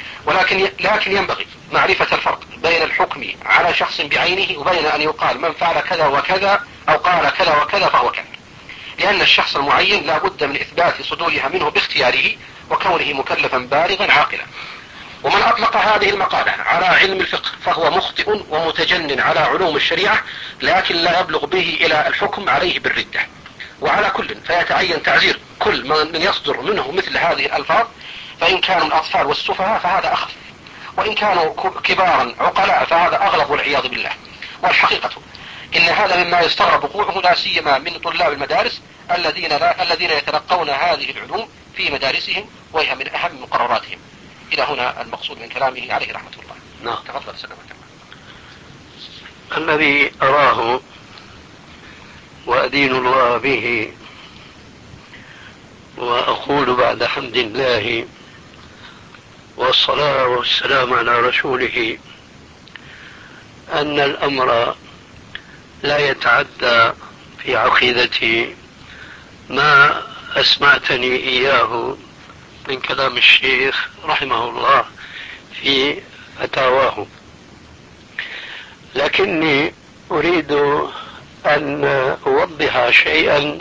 لكن ينبغي معرفة الفرق بين الحكم على شخص بعينه وبين أن يقال من فعل كذا وكذا أو قال كذا وكذا فهو كذا، لأن الشخص المعين لا بد من إثبات صدورها منه باختياره وكونه مكلفا بالغا عاقلا. ومن أطلق هذه المقالة على علم الفقه فهو مخطئ ومتجن على علوم الشريعة، لكن لا يبلغ به إلى الحكم عليه بالردة. وعلى كل فيتعين تعزير كل من يصدر منه مثل هذه الألفاظ، فإن كانوا الأطفال والسفهاء فهذا أخف، وإن كانوا كبارا عقلاء فهذا أغلب والعياذ بالله. والحقيقة إن هذا مما يستغرب وقوعه لا سيما من طلاب المدارس الذين يتلقون هذه العلوم في مدارسهم وهي من أهم مقرراتهم. إلى هنا المقصود من كلامه عليه رحمة الله. نعم. تفضل سلامك. الذي أراه وأدين الله به وأقول بعد حمد الله والصلاة والسلام على رسوله أن الأمر لا يتعدى في عقيدتي ما أسمعتني إياه من كلام الشيخ رحمه الله في فتاواه، لكني أريد أن أوضح شيئا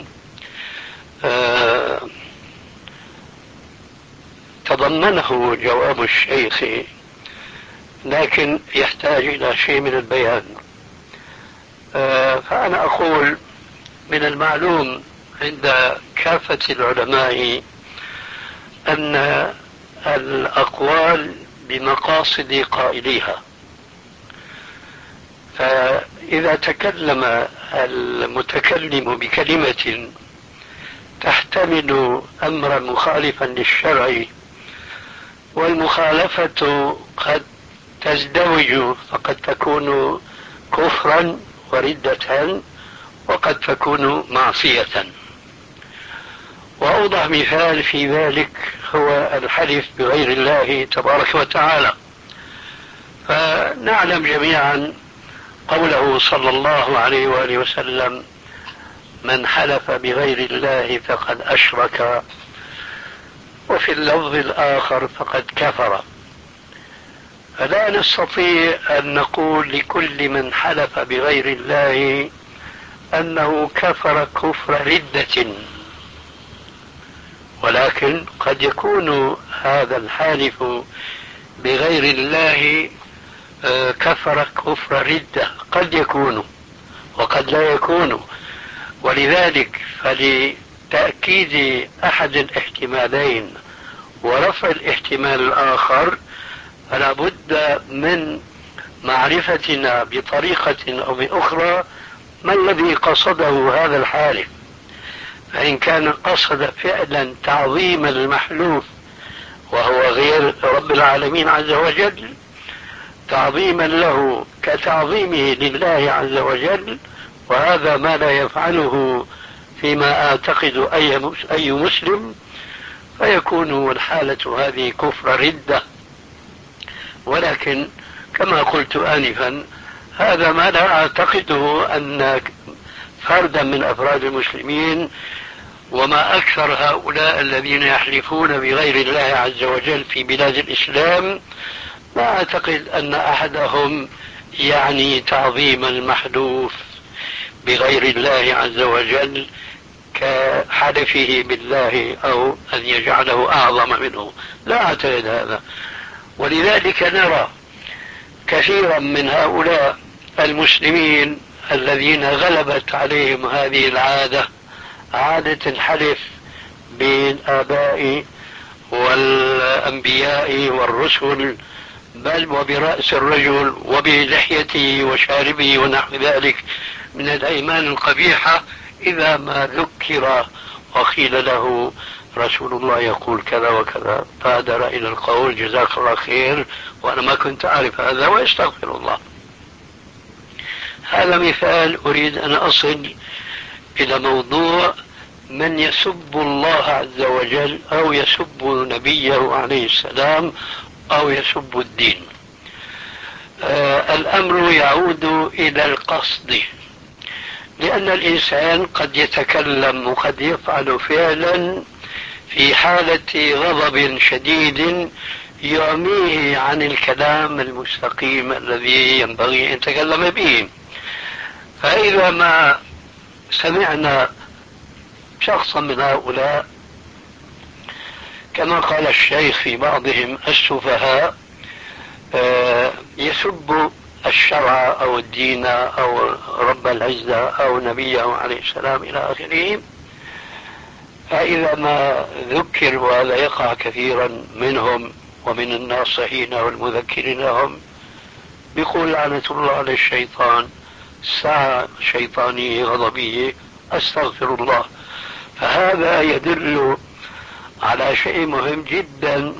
تضمنه جواب الشيخ لكن يحتاج إلى شيء من البيان. فأنا أقول من المعلوم عند كافة العلماء أن الأقوال بمقاصد قائليها، فإذا تكلم المتكلم بكلمة تحتمل أمرا مخالفا للشرع والمخالفة قد تزدوج فقد تكون كفرا وردة وقد تكون معصية. وأوضح مثال في ذلك هو الحلف بغير الله تبارك وتعالى. فنعلم جميعا قوله صلى الله عليه وآله وسلم: من حلف بغير الله فقد أشرك، وفي اللفظ الآخر فقد كفر. فلا نستطيع أن نقول لكل من حلف بغير الله أنه كفر كفر ردة، ولكن قد يكون هذا الحالف بغير الله كفر كفر ردة، قد يكون وقد لا يكون. ولذلك فلتأكيد أحد الاحتمالين ورفع الاحتمال الآخر فلا بد من معرفتنا بطريقة أو بأخرى ما الذي قصده هذا الحالف. فإن كان قصد فعلا تعظيم المحلوف وهو غير رب العالمين عز وجل تعظيما له كتعظيمه لله عز وجل، وهذا ما لا يفعله فيما أعتقد أي مسلم، فيكون الحالة هذه كفر ردة. ولكن كما قلت آنفا هذا ما لا أعتقده أن فردا من أفراد المسلمين. وما أكثر هؤلاء الذين يحلفون بغير الله عز وجل في بلاد الإسلام، ما أعتقد أن أحدهم يعني تعظيم المحلوف بغير الله عز وجل كحلفه بالله أو أن يجعله أعظم منه، لا أعتقد هذا. ولذلك نرى كثيرا من هؤلاء المسلمين الذين غلبت عليهم هذه العادة، عادة الحلف بالآباء والأنبياء والرسل، بل وبرأس الرجل وبلحيته وشاربه ونحو ذلك من الأيمان القبيحة، إذا ما ذكر وقيل له رسول الله يقول كذا وكذا بادر إلى القول جزاك الله خير وأنا ما كنت أعرف هذا ويستغفر الله. هذا مثال. أريد أن أصل إلى موضوع من يسب الله عز وجل أو يسب نبيه عليه السلام أو يسب الدين. الأمر يعود إلى القصد، لأن الإنسان قد يتكلم وقد يفعل فعلا في حالة غضب شديد يعميه عن الكلام المستقيم الذي ينبغي أن يتكلم به. فإذا ما سمعنا شخصا من هؤلاء كما قال الشيخ في بعضهم السفهاء يسب الشرع أو الدين أو رب العزة أو نبيه عليه السلام إلى آخره، فإذا ما ذكر، وهذا يقع كثيرا منهم ومن الناصحين والمذكرين لهم، بيقول لعنة الله على الشيطان، ساعة شيطانية غضبية، أستغفر الله. فهذا يدل على شيء مهم جدا،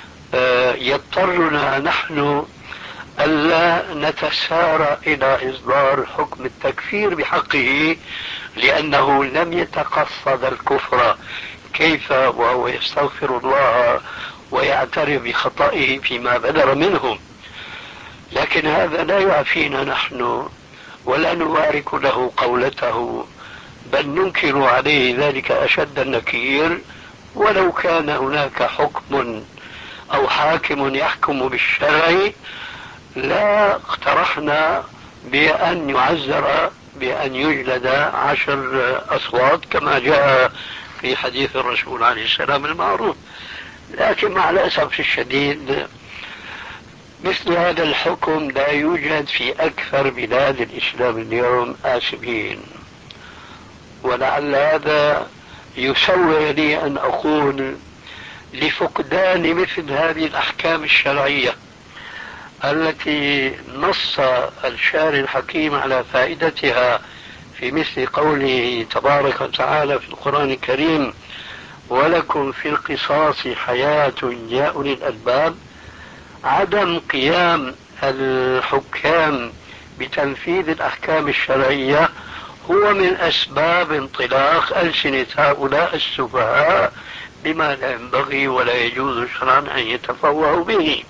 يضطرنا نحن ألا نتسارع إلى إصدار حكم التكفير بحقه، لأنه لم يتقصد الكفر. كيف وهو يستغفر الله ويعترف بخطئه فيما بدر منه؟ لكن هذا لا يعفينا نحن ولا نبارك له قولته، بل ننكر عليه ذلك أشد النكير. ولو كان هناك حكم أو حاكم يحكم بالشرع لا اقترحنا بأن يعزر بأن يجلد 10 أصوات كما جاء في حديث الرسول عليه السلام المعروف. لكن مع الأسف الشديد مثل هذا الحكم لا يوجد في أكثر بلاد الإسلام اليوم، آسفين. ولعل هذا يسوغ لي أن أقول لفقدان مثل هذه الأحكام الشرعية التي نص الشارع الحكيم على فائدتها في مثل قوله تبارك وتعالى في القرآن الكريم: ولكم في القصاص حياة يا أولي الألباب. عدم قيام الحكام بتنفيذ الأحكام الشرعية هو من أسباب انطلاق ألسنة هؤلاء السفهاء بما لا ينبغي ولا يجوز شرعا أن يتفوهوا به.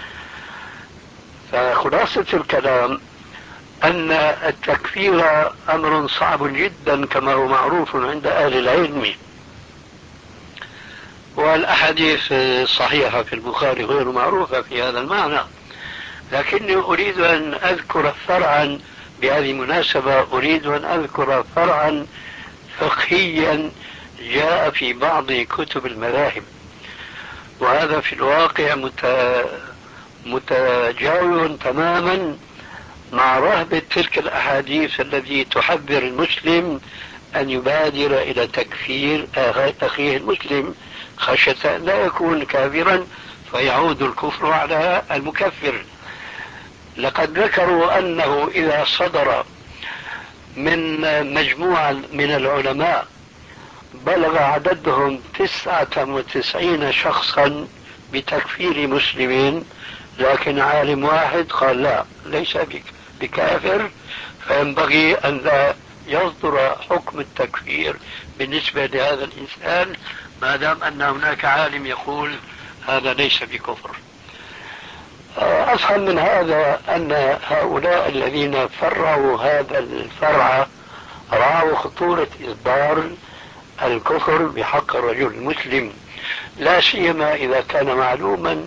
فخلاصة الكلام أن التكفير أمر صعب جدا كما هو معروف عند أهل العلم، والأحاديث الصحيحة في البخاري غير معروفة في هذا المعنى. لكني أريد أن أذكر فرعا، بهذه المناسبة أريد أن أذكر فرعا فقهيا جاء في بعض كتب المذاهب، وهذا في الواقع متجاوز تماما مع رهبة تلك الأحاديث التي تحذر المسلم أن يبادر إلى تكفير أخيه المسلم خشية أن لا يكون كافرا فيعود الكفر على المكفر. لقد ذكروا أنه إذا صدر من مجموعة من العلماء بلغ عددهم 99 شخصا بتكفير مسلمين، لكن عالم واحد قال لا، ليس بكافر، فينبغي أن لا يصدر حكم التكفير بالنسبة لهذا الإنسان ما دام أن هناك عالم يقول هذا ليس بكفر. أفهم من هذا أن هؤلاء الذين فرعوا هذا الفرع رأوا خطورة إصدار الكفر بحق الرجل المسلم، لا سيما إذا كان معلوما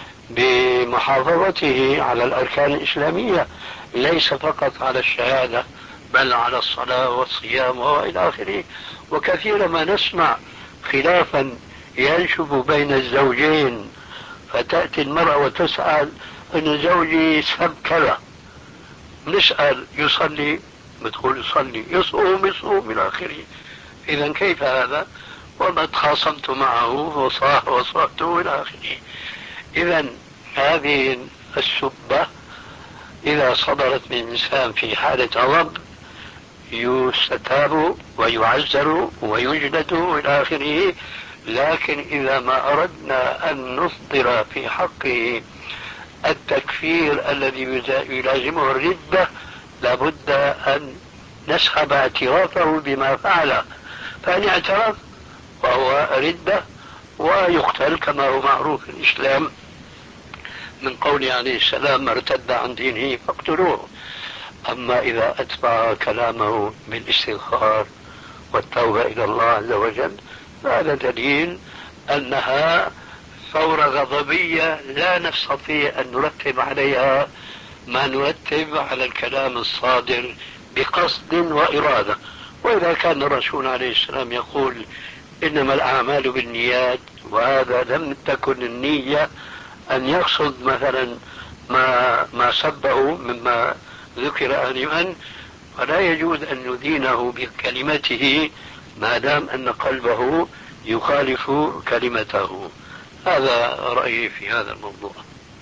بمحافظته على الأركان الإسلامية، ليس فقط على الشهادة بل على الصلاة والصيام وإلى آخره. وكثيرا ما نسمع خلافا ينشب بين الزوجين، فتأتي المرأة وتسأل أن زوجي سب كذا، نسأل يصلي؟ بتقول يصلي. يصوم إلى آخره. إذا كيف هذا؟ وما تخاصمت معه وصاحته إلى آخره. إذا هذه السبة إذا صدرت من إنسان في حالة غضب يستتاب ويعزر ويجلد إلى آخره. لكن إذا ما أردنا أن نصدر في حقه التكفير الذي يلازمه الردة، لابد أن نسحب اعترافه بما فعل، فإن اعترف وهو ردة ويقتل كما هو معروف في الإسلام من قوله عليه السلام: من ارتد عن دينه فاقتلوه. أما إذا أتبع كلامه بالاستغفار والتوبة إلى الله عز وجل فهذا دليل أنها ثورة غضبية لا نستطيع أن نرتب عليها ما نرتب على الكلام الصادر بقصد وإرادة. وإذا كان الرسول عليه السلام يقول إنما الأعمال بالنيات، وهذا لم تكن النية أن يقصد مثلا ما سبه مما ذكر آنفا، فلا يجوز أن ندينه بكلمته ما دام أن قلبه يخالف كلمته. هذا رأيي في هذا الموضوع.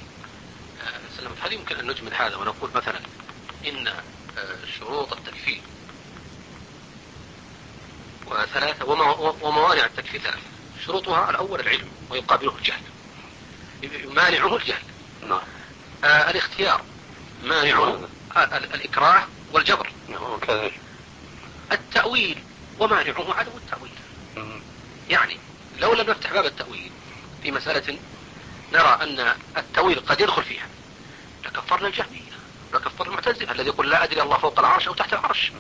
هل يمكن أن نجمل هذا ونقول مثلا إن شروط التكفير وثلاثة وموانع التكفير ثلاثة؟ شروطها: الأول العلم ويقابله الجهل، مانعه الجهل. الاختيار مانعه الإكراه والجبر. التأويل ومانعه عدم التأويل. يعني لو لم نفتح باب التأويل في مسألة نرى أن التأويل قد يدخل فيها لكفرنا الجهمية، لكفر المعتزلة الذي يقول لا أدري الله فوق العرش أو تحت العرش.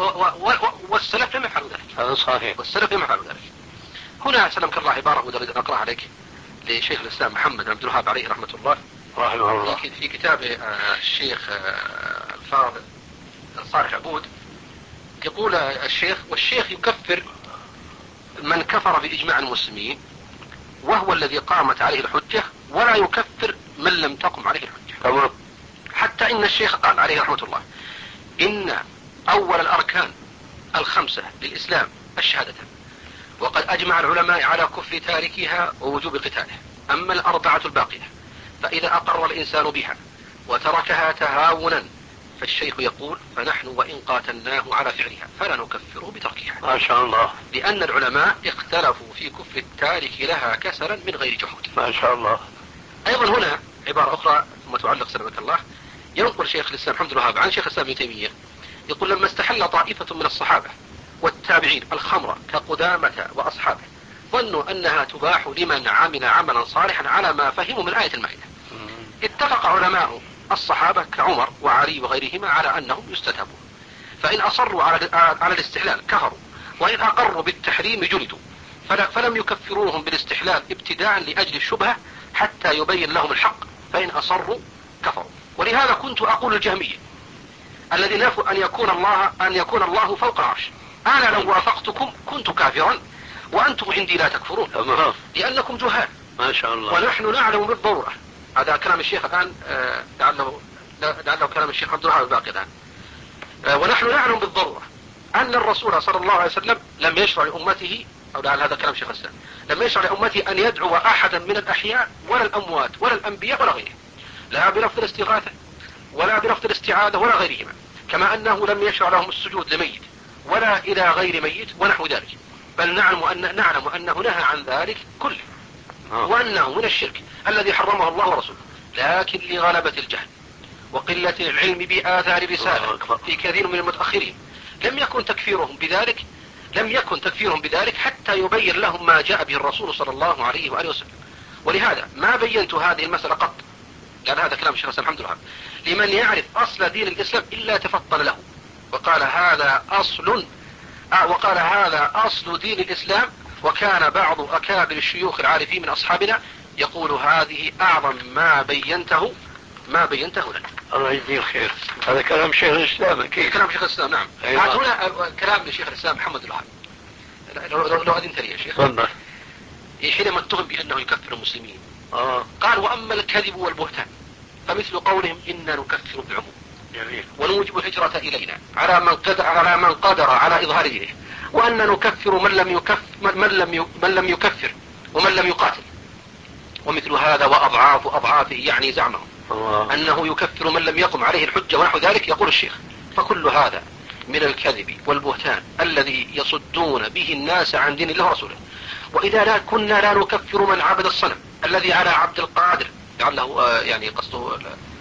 والسلف لم يفعلوا ذلك. هذا صحيح. والسلف لم يفعلوا ذلك. هنا سلمك الله عبارة أريد أن أقرأها عليك لشيخ الإسلام محمد بن عبد الوهاب عليه رحمة الله في كتاب الشيخ الفاضل صالح عبود. يقول الشيخ: والشيخ يكفر من كفر بإجماع المسلمين وهو الذي قامت عليه الحجة، ولا يكفر من لم تقم عليه الحجة. حتى إن الشيخ قال عليه رحمة الله: إن أول الأركان الخمسة للإسلام الشهادتان، وقد أجمع العلماء على كفر تاركها ووجوب قتاله. أما الأربعة الباقية فإذا أقر الإنسان بها وتركها تهاونا فالشيخ يقول: فنحن وإن قاتلناه على فعلها فلا نكفره بتركها. ما شاء الله. لأن العلماء اختلفوا في كفر التارك لها كسلا من غير جحود. ما شاء الله. أيضا هنا عبارة أخرى ثم تعلق سلمك الله. ينقل شيخ الإسلام محمد الوهاب عن شيخ الإسلام ابن تيمية يقول: لما استحل طائفة من الصحابة والتابعين الخمر كقدامة وأصحابه ظنوا أنها تباح لمن عمل عملا صالحا على ما فهموا من آية المائدة، اتفق علماء الصحابة كعمر وعلي وغيرهما على أنهم يستتابون، فإن أصروا على الاستحلال كفروا، وإن أقروا بالتحريم جلدوا، فلم يكفروهم بالاستحلال ابتداء لأجل الشبهة حتى يبين لهم الحق، فإن أصروا كفروا. ولهذا كنت أقول الجهمية الذي نفوا أن يكون الله فوق العرش: أنا لو وافقتكم كنت كافرا وأنتم عندي لا تكفرون لأنكم جهال. ما شاء الله. ونحن نعلم بالضرورة، هذا كلام الشيخ الآن، لعله كلام الشيخ عبد الوهاب الباقي الآن. ونحن نعلم بالضرورة أن الرسول صلى الله عليه وسلم لم يشرع لأمته، أو لعل هذا كلام الشيخ الإسلام، لم يشرع لأمته أن يدعو أحدا من الأحياء ولا الأموات ولا الأنبياء ولا غيره، لا بلفظ الاستغاثة ولا بلفظ الاستعاذة ولا غيرهما، كما أنه لم يشرع لهم السجود لميت ولا إلى غير ميت ونحو ذلك، بل نعلم أنه نهى عن ذلك كله، وأنه من الشرك الذي حرمه الله ورسوله. لكن لغلبة الجهل وقلة العلم بآثار الرسالة في كثير من المتأخرين لم يكن تكفيرهم بذلك حتى يبين لهم ما جاء به الرسول صلى الله عليه وآله وسلم. ولهذا ما بينت هذه المسألة قط، لأن هذا كلام الشيخ الحمد لله، لمن يعرف أصل دين الإسلام إلا تفطن له وقال هذا أصل دين الإسلام. وكان بعض أكابر الشيوخ العارفين من أصحابنا يقول هذه أعظم ما بينته لنا. الله يجزيه الخير. هذا كلام شيخ الإسلام أكيد. كلام شيخ الإسلام نعم. هنا كلام لشيخ الإسلام محمد الوهاب. لو أذنت لي يا شيخ. تفضل. حينما اتهم بأنه يكفر المسلمين قال وأما الكذب والبهتان فمثل قولهم إنا نكفر بالعموم ونوجب الهجرة إلينا على من قدر على إظهار دينه، وأن نكفر من لم يكفر ومن لم يقاتل، ومثل هذا وأضعافه يعني زعمه أنه يكفر من لم يقم عليه الحجة ونحو ذلك. يقول الشيخ فكل هذا من الكذب والبهتان الذي يصدون به الناس عن دين الله ورسوله. وإذا كنا لا نكفر من عبد الصنم الذي على عبد القادر، لعله يعني قصده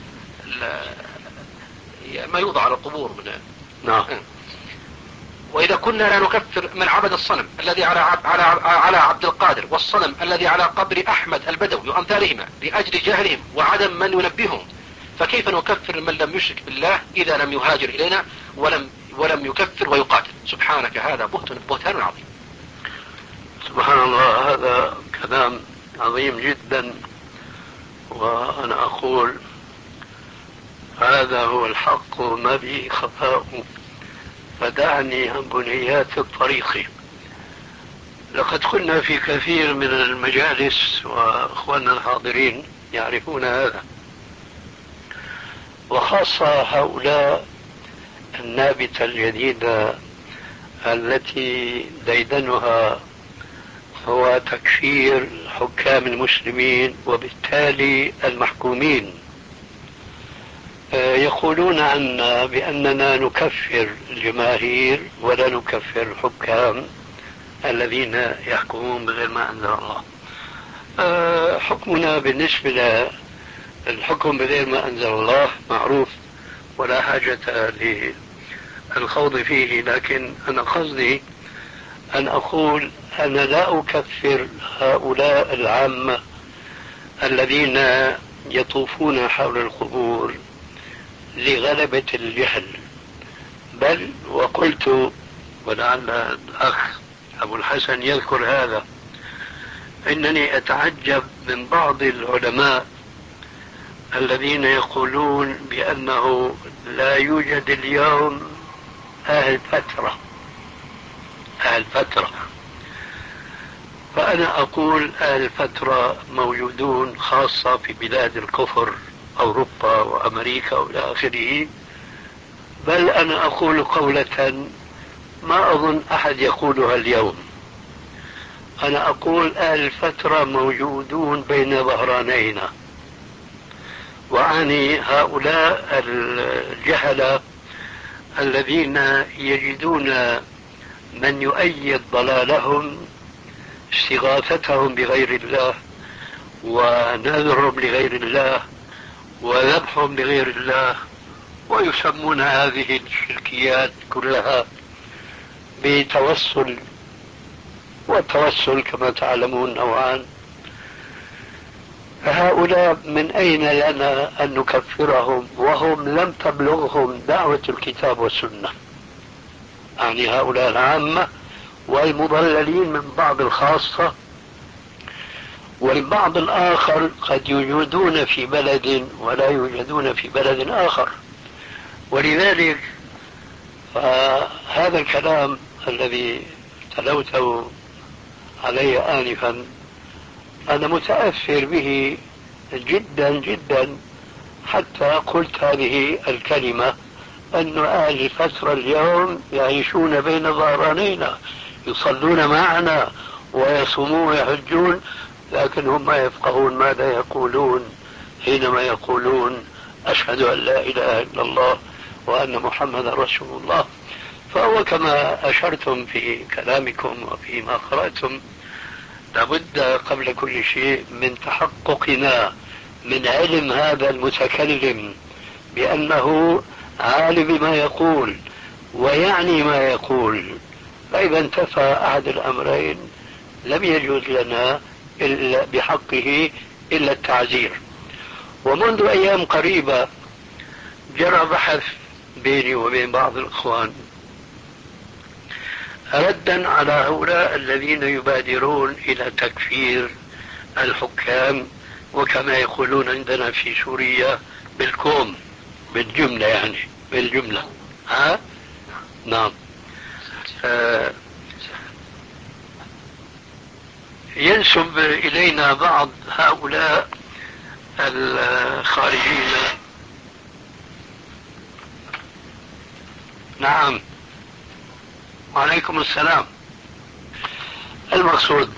ما يوضع على القبور من نعم. وإذا كنا لا نكفر من عبد الصنم الذي على عبد القادر والصنم الذي على قبر أحمد البدوي وأمثالهما لأجل جهلهم وعدم من ينبههم، فكيف نكفر من لم يشرك بالله إذا لم يهاجر إلينا ولم يكفر ويقاتل؟ سبحانك هذا بهتان عظيم. سبحان الله، هذا كلام عظيم جدا. وأنا أقول هذا هو الحق ما به خفاء، فدعني عن بنيات الطريق. لقد قلنا في كثير من المجالس وأخواننا الحاضرين يعرفون هذا، وخاصة هؤلاء النابتة الجديدة التي ديدنها هو تكفير حكام المسلمين وبالتالي المحكومين. يقولون عنا بأننا نكفر الجماهير ولا نكفر الحكام الذين يحكمون بغير ما أنزل الله. حكمنا بالنسبة للحكم بغير ما أنزل الله معروف ولا حاجة للخوض فيه، لكن أنا قصدي أن أقول أنا لا أكفر هؤلاء العامة الذين يطوفون حول القبور لغلبة الجهل، بل وقلت ولعل الأخ أبو الحسن يذكر هذا، إنني أتعجب من بعض العلماء الذين يقولون بأنه لا يوجد اليوم أهل فترة. فأنا أقول أهل فترة موجودون خاصة في بلاد الكفر، أوروبا وأمريكا وإلى آخره. بل أنا أقول قولة ما أظن أحد يقولها اليوم، أنا أقول أهل الفترة موجودون بين ظهرانينا، وأعني هؤلاء الجهلة الذين يجدون من يؤيد ضلالهم، استغاثتهم بغير الله ونذرهم لغير الله وذبحهم لغير الله، ويسمون هذه الشركيات كلها بتوسل، والتوسل كما تعلمون نوعان. فهؤلاء من أين لنا أن نكفرهم وهم لم تبلغهم دعوة الكتاب والسنة؟ يعني هؤلاء العامة والمضللين من بعض الخاصة، والبعض الآخر قد يوجدون في بلد ولا يوجدون في بلد آخر. ولذلك هذا الكلام الذي تلوته علي آنفا أنا متأثر به جدا جدا، حتى قلت هذه الكلمة أن أهل الفترة اليوم يعيشون بين ظهرانينا، يصلون معنا ويصومون ويحجون، لكن هم ما يفقهون ماذا يقولون حينما يقولون أشهد أن لا إله إلا الله وأن محمد رسول الله. فهو كما أشرتم في كلامكم وفيما قرأتم، لابد قبل كل شيء من تحققنا من علم هذا المتكلم بأنه عالم بما يقول ويعني ما يقول. فإذا انتفى أحد الأمرين لم يجوز لنا إلا بحقه إلا التعزير. ومنذ أيام قريبة جرى بحث بيني وبين بعض الإخوان ردا على هؤلاء الذين يبادرون إلى تكفير الحكام، وكما يقولون عندنا في سوريا بالكوم، بالجملة يعني بالجملة. نعم. ينسب إلينا بعض هؤلاء الخارجين. نعم، وعليكم السلام. المقصود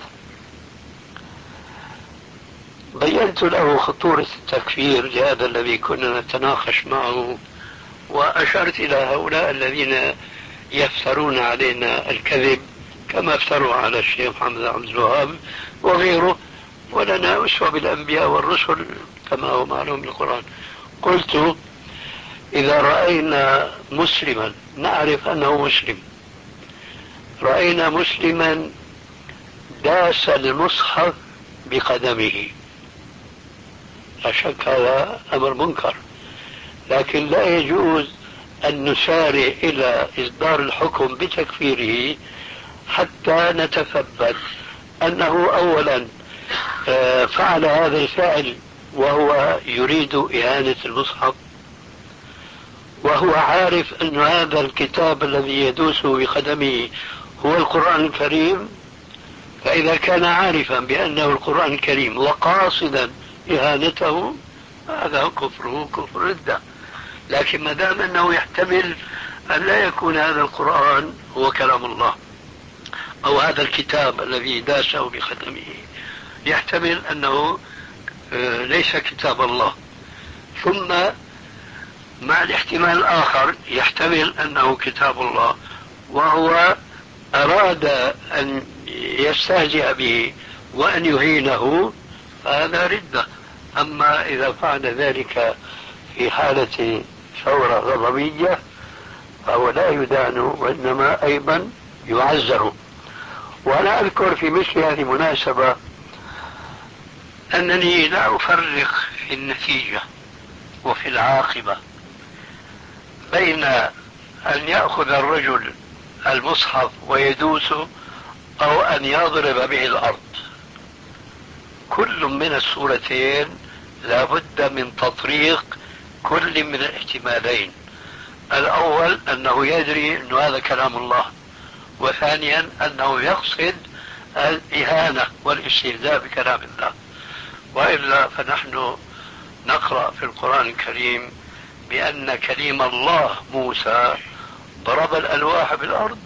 بينت له خطورة التكفير لهذا الذي كنا نتناقش معه، وأشرت إلى هؤلاء الذين يفترون علينا الكذب كما افتروا على الشيخ محمد عبد الوهاب وغيره، ولنا أسوة بالأنبياء والرسل كما هو معلوم بالقرآن. قلت إذا رأينا مسلما نعرف أنه مسلم، رأينا مسلما داس المصحف بقدمه، لا شك هذا أمر منكر، لكن لا يجوز أن نسارع إلى إصدار الحكم بتكفيره حتى نتثبت أنه أولا فعل هذا الفعل وهو يريد إهانة المصحف، وهو عارف أن هذا الكتاب الذي يدوس بقدمه هو القرآن الكريم. فإذا كان عارفا بأنه القرآن الكريم وقاصدا إهانته هذا كفره كفر ردة. لكن ما دام أنه يحتمل أن لا يكون هذا القرآن هو كلام الله، أو هذا الكتاب الذي داسه بقدمه يحتمل أنه ليس كتاب الله، ثم مع الاحتمال الآخر يحتمل أنه كتاب الله وهو أراد أن يستهزئ به وأن يهينه، فهذا ردة. أما إذا فعل ذلك في حالة ثورة غضبية فهو لا يدان وإنما أيضا يعزر. وأنا أذكر في مثل هذه المناسبة أنني لا أفرق في النتيجة وفي العاقبة بين أن يأخذ الرجل المصحف ويدوسه أو أن يضرب به الأرض. كل من الصورتين لا بد من تطريق كل من الاحتمالين. الأول أنه يدري أن هذا كلام الله، وثانيا أنه يقصد الإهانة والاستهزاء بكلام الله. وإلا فنحن نقرأ في القرآن الكريم بأن كليم الله موسى ضرب الألواح بالأرض،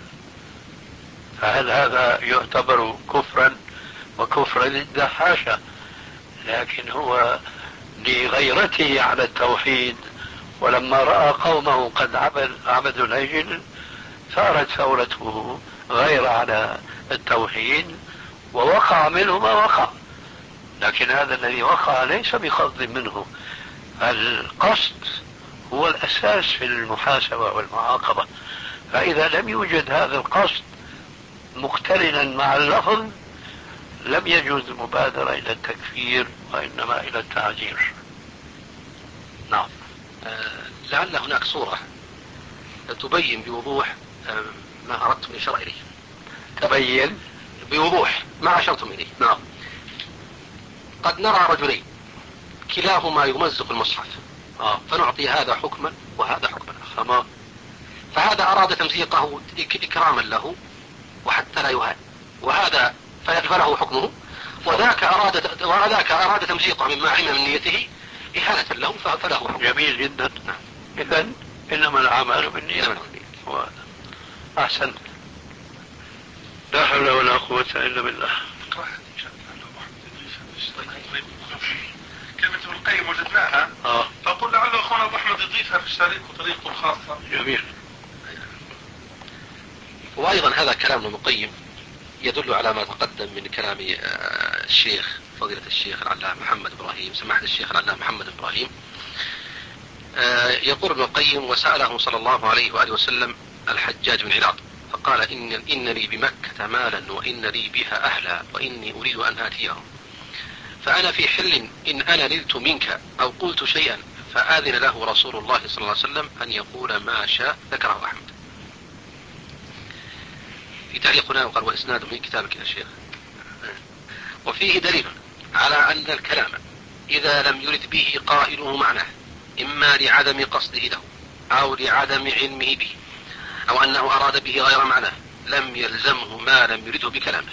فهل هذا يعتبر كفرا وكفر ضد؟ حاشا. لكن هو لغيرته على التوحيد، ولما رأى قومه قد عبدوا العجل ثارت ثورته غير على التوحيد ووقع منه ما وقع. لكن هذا الذي وقع ليس بقصد منه، القصد هو الأساس في المحاسبة والمعاقبة. فإذا لم يوجد هذا القصد مقترنا مع اللفظ لم يجوز المبادرة إلى التكفير وإنما إلى التعزير. نعم. لعل هناك صورة تبين بوضوح ما أردتم الإشارة إليه. تبين بوضوح ما أشرتم إليه. نعم. قد نرى رجلين كلاهما يمزق المصحف، فنعطي هذا حكما وهذا حكما آخر. فهذا أراد تمزيقه إكراما له وحتى لا يهان، وهذا فله حكمه، وذاك أراد تمزيقه مما علم من نيته إهانة له فله حكمه. جميل جدا. إذن إنما الأعمال بالنيات. أحسن. لا حول ولا قوة إلا بالله. كلمة ابن القيم وجدناها، فقل لعل أخونا أبو أحمد يضيفها في الشريط بطريقة خاصة. جميل. وأيضا هذا كلام ابن القيم يدل على ما تقدم من كلام الشيخ فضيلة الشيخ العلامة محمد إبراهيم، سماحة الشيخ العلامة محمد إبراهيم. يقول ابن القيم: وسأله صلى الله عليه وآله وسلم الحجاج بن علاط فقال: إن لي بمكة مالا وإن لي بها أهلا وإني أريد أن آتيهم، فأنا في حل إن أنا نلت منك أو قلت شيئا فآذن له رسول الله صلى الله عليه وسلم أن يقول ما شاء ذكره أحمد. في تعليقنا وقال وإسناده من كتابك يا شيخ. وفيه دليل على أن الكلام إذا لم يرد به قائله معناه إما لعدم قصده له أو لعدم علمه به أو أنه أراد به غير معناه لم يلزمه ما لم يرده بكلامه.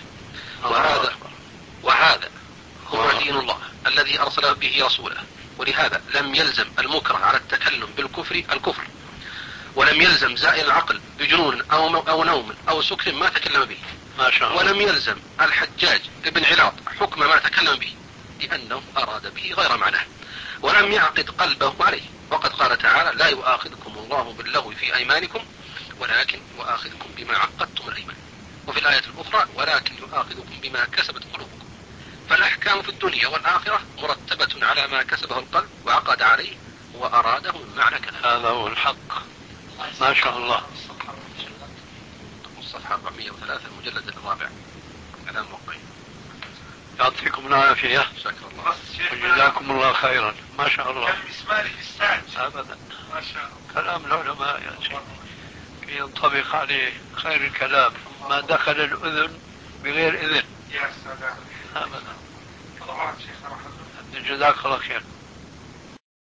وهذا هو دين الله الذي أرسل به رسوله. ولهذا لم يلزم المكره على التكلم بالكفر الكفر، ولم يلزم زائل العقل بجنون أو نوم أو سكر ما تكلم به، ما شاء الله. ولم يلزم الحجاج ابن علاط حكم ما تكلم به لأنه أراد به غير معناه، ولم يعقد قلبه عليه. وقد قال تعالى لا يؤاخذكم الله باللغو في أيمانكم ولكن يؤاخذكم بما عقدتم الأيمان. وفي الآية الأخرى ولكن يؤاخذكم بما كسبت قلوبكم. فالأحكام في الدنيا والآخرة مرتبة على ما كسبه القلب وعقد عليه وأراده من معنى كلام. هذا هو الحق. ما شاء الله. الصفحة 403 المجلد الرابع كلام وقعي. يعطيكم العافية. شكرا الله. وجزاكم الله خيرا. ما شاء الله. كالمسمار في الساج. أبدا. ما شاء الله. كلام العلماء يا سيدي ينطبق عليه خير الكلام ما دخل الأذن بغير إذن. يا سلام. أبدا. الله شيخ رحمه الله. جزاك الله خير.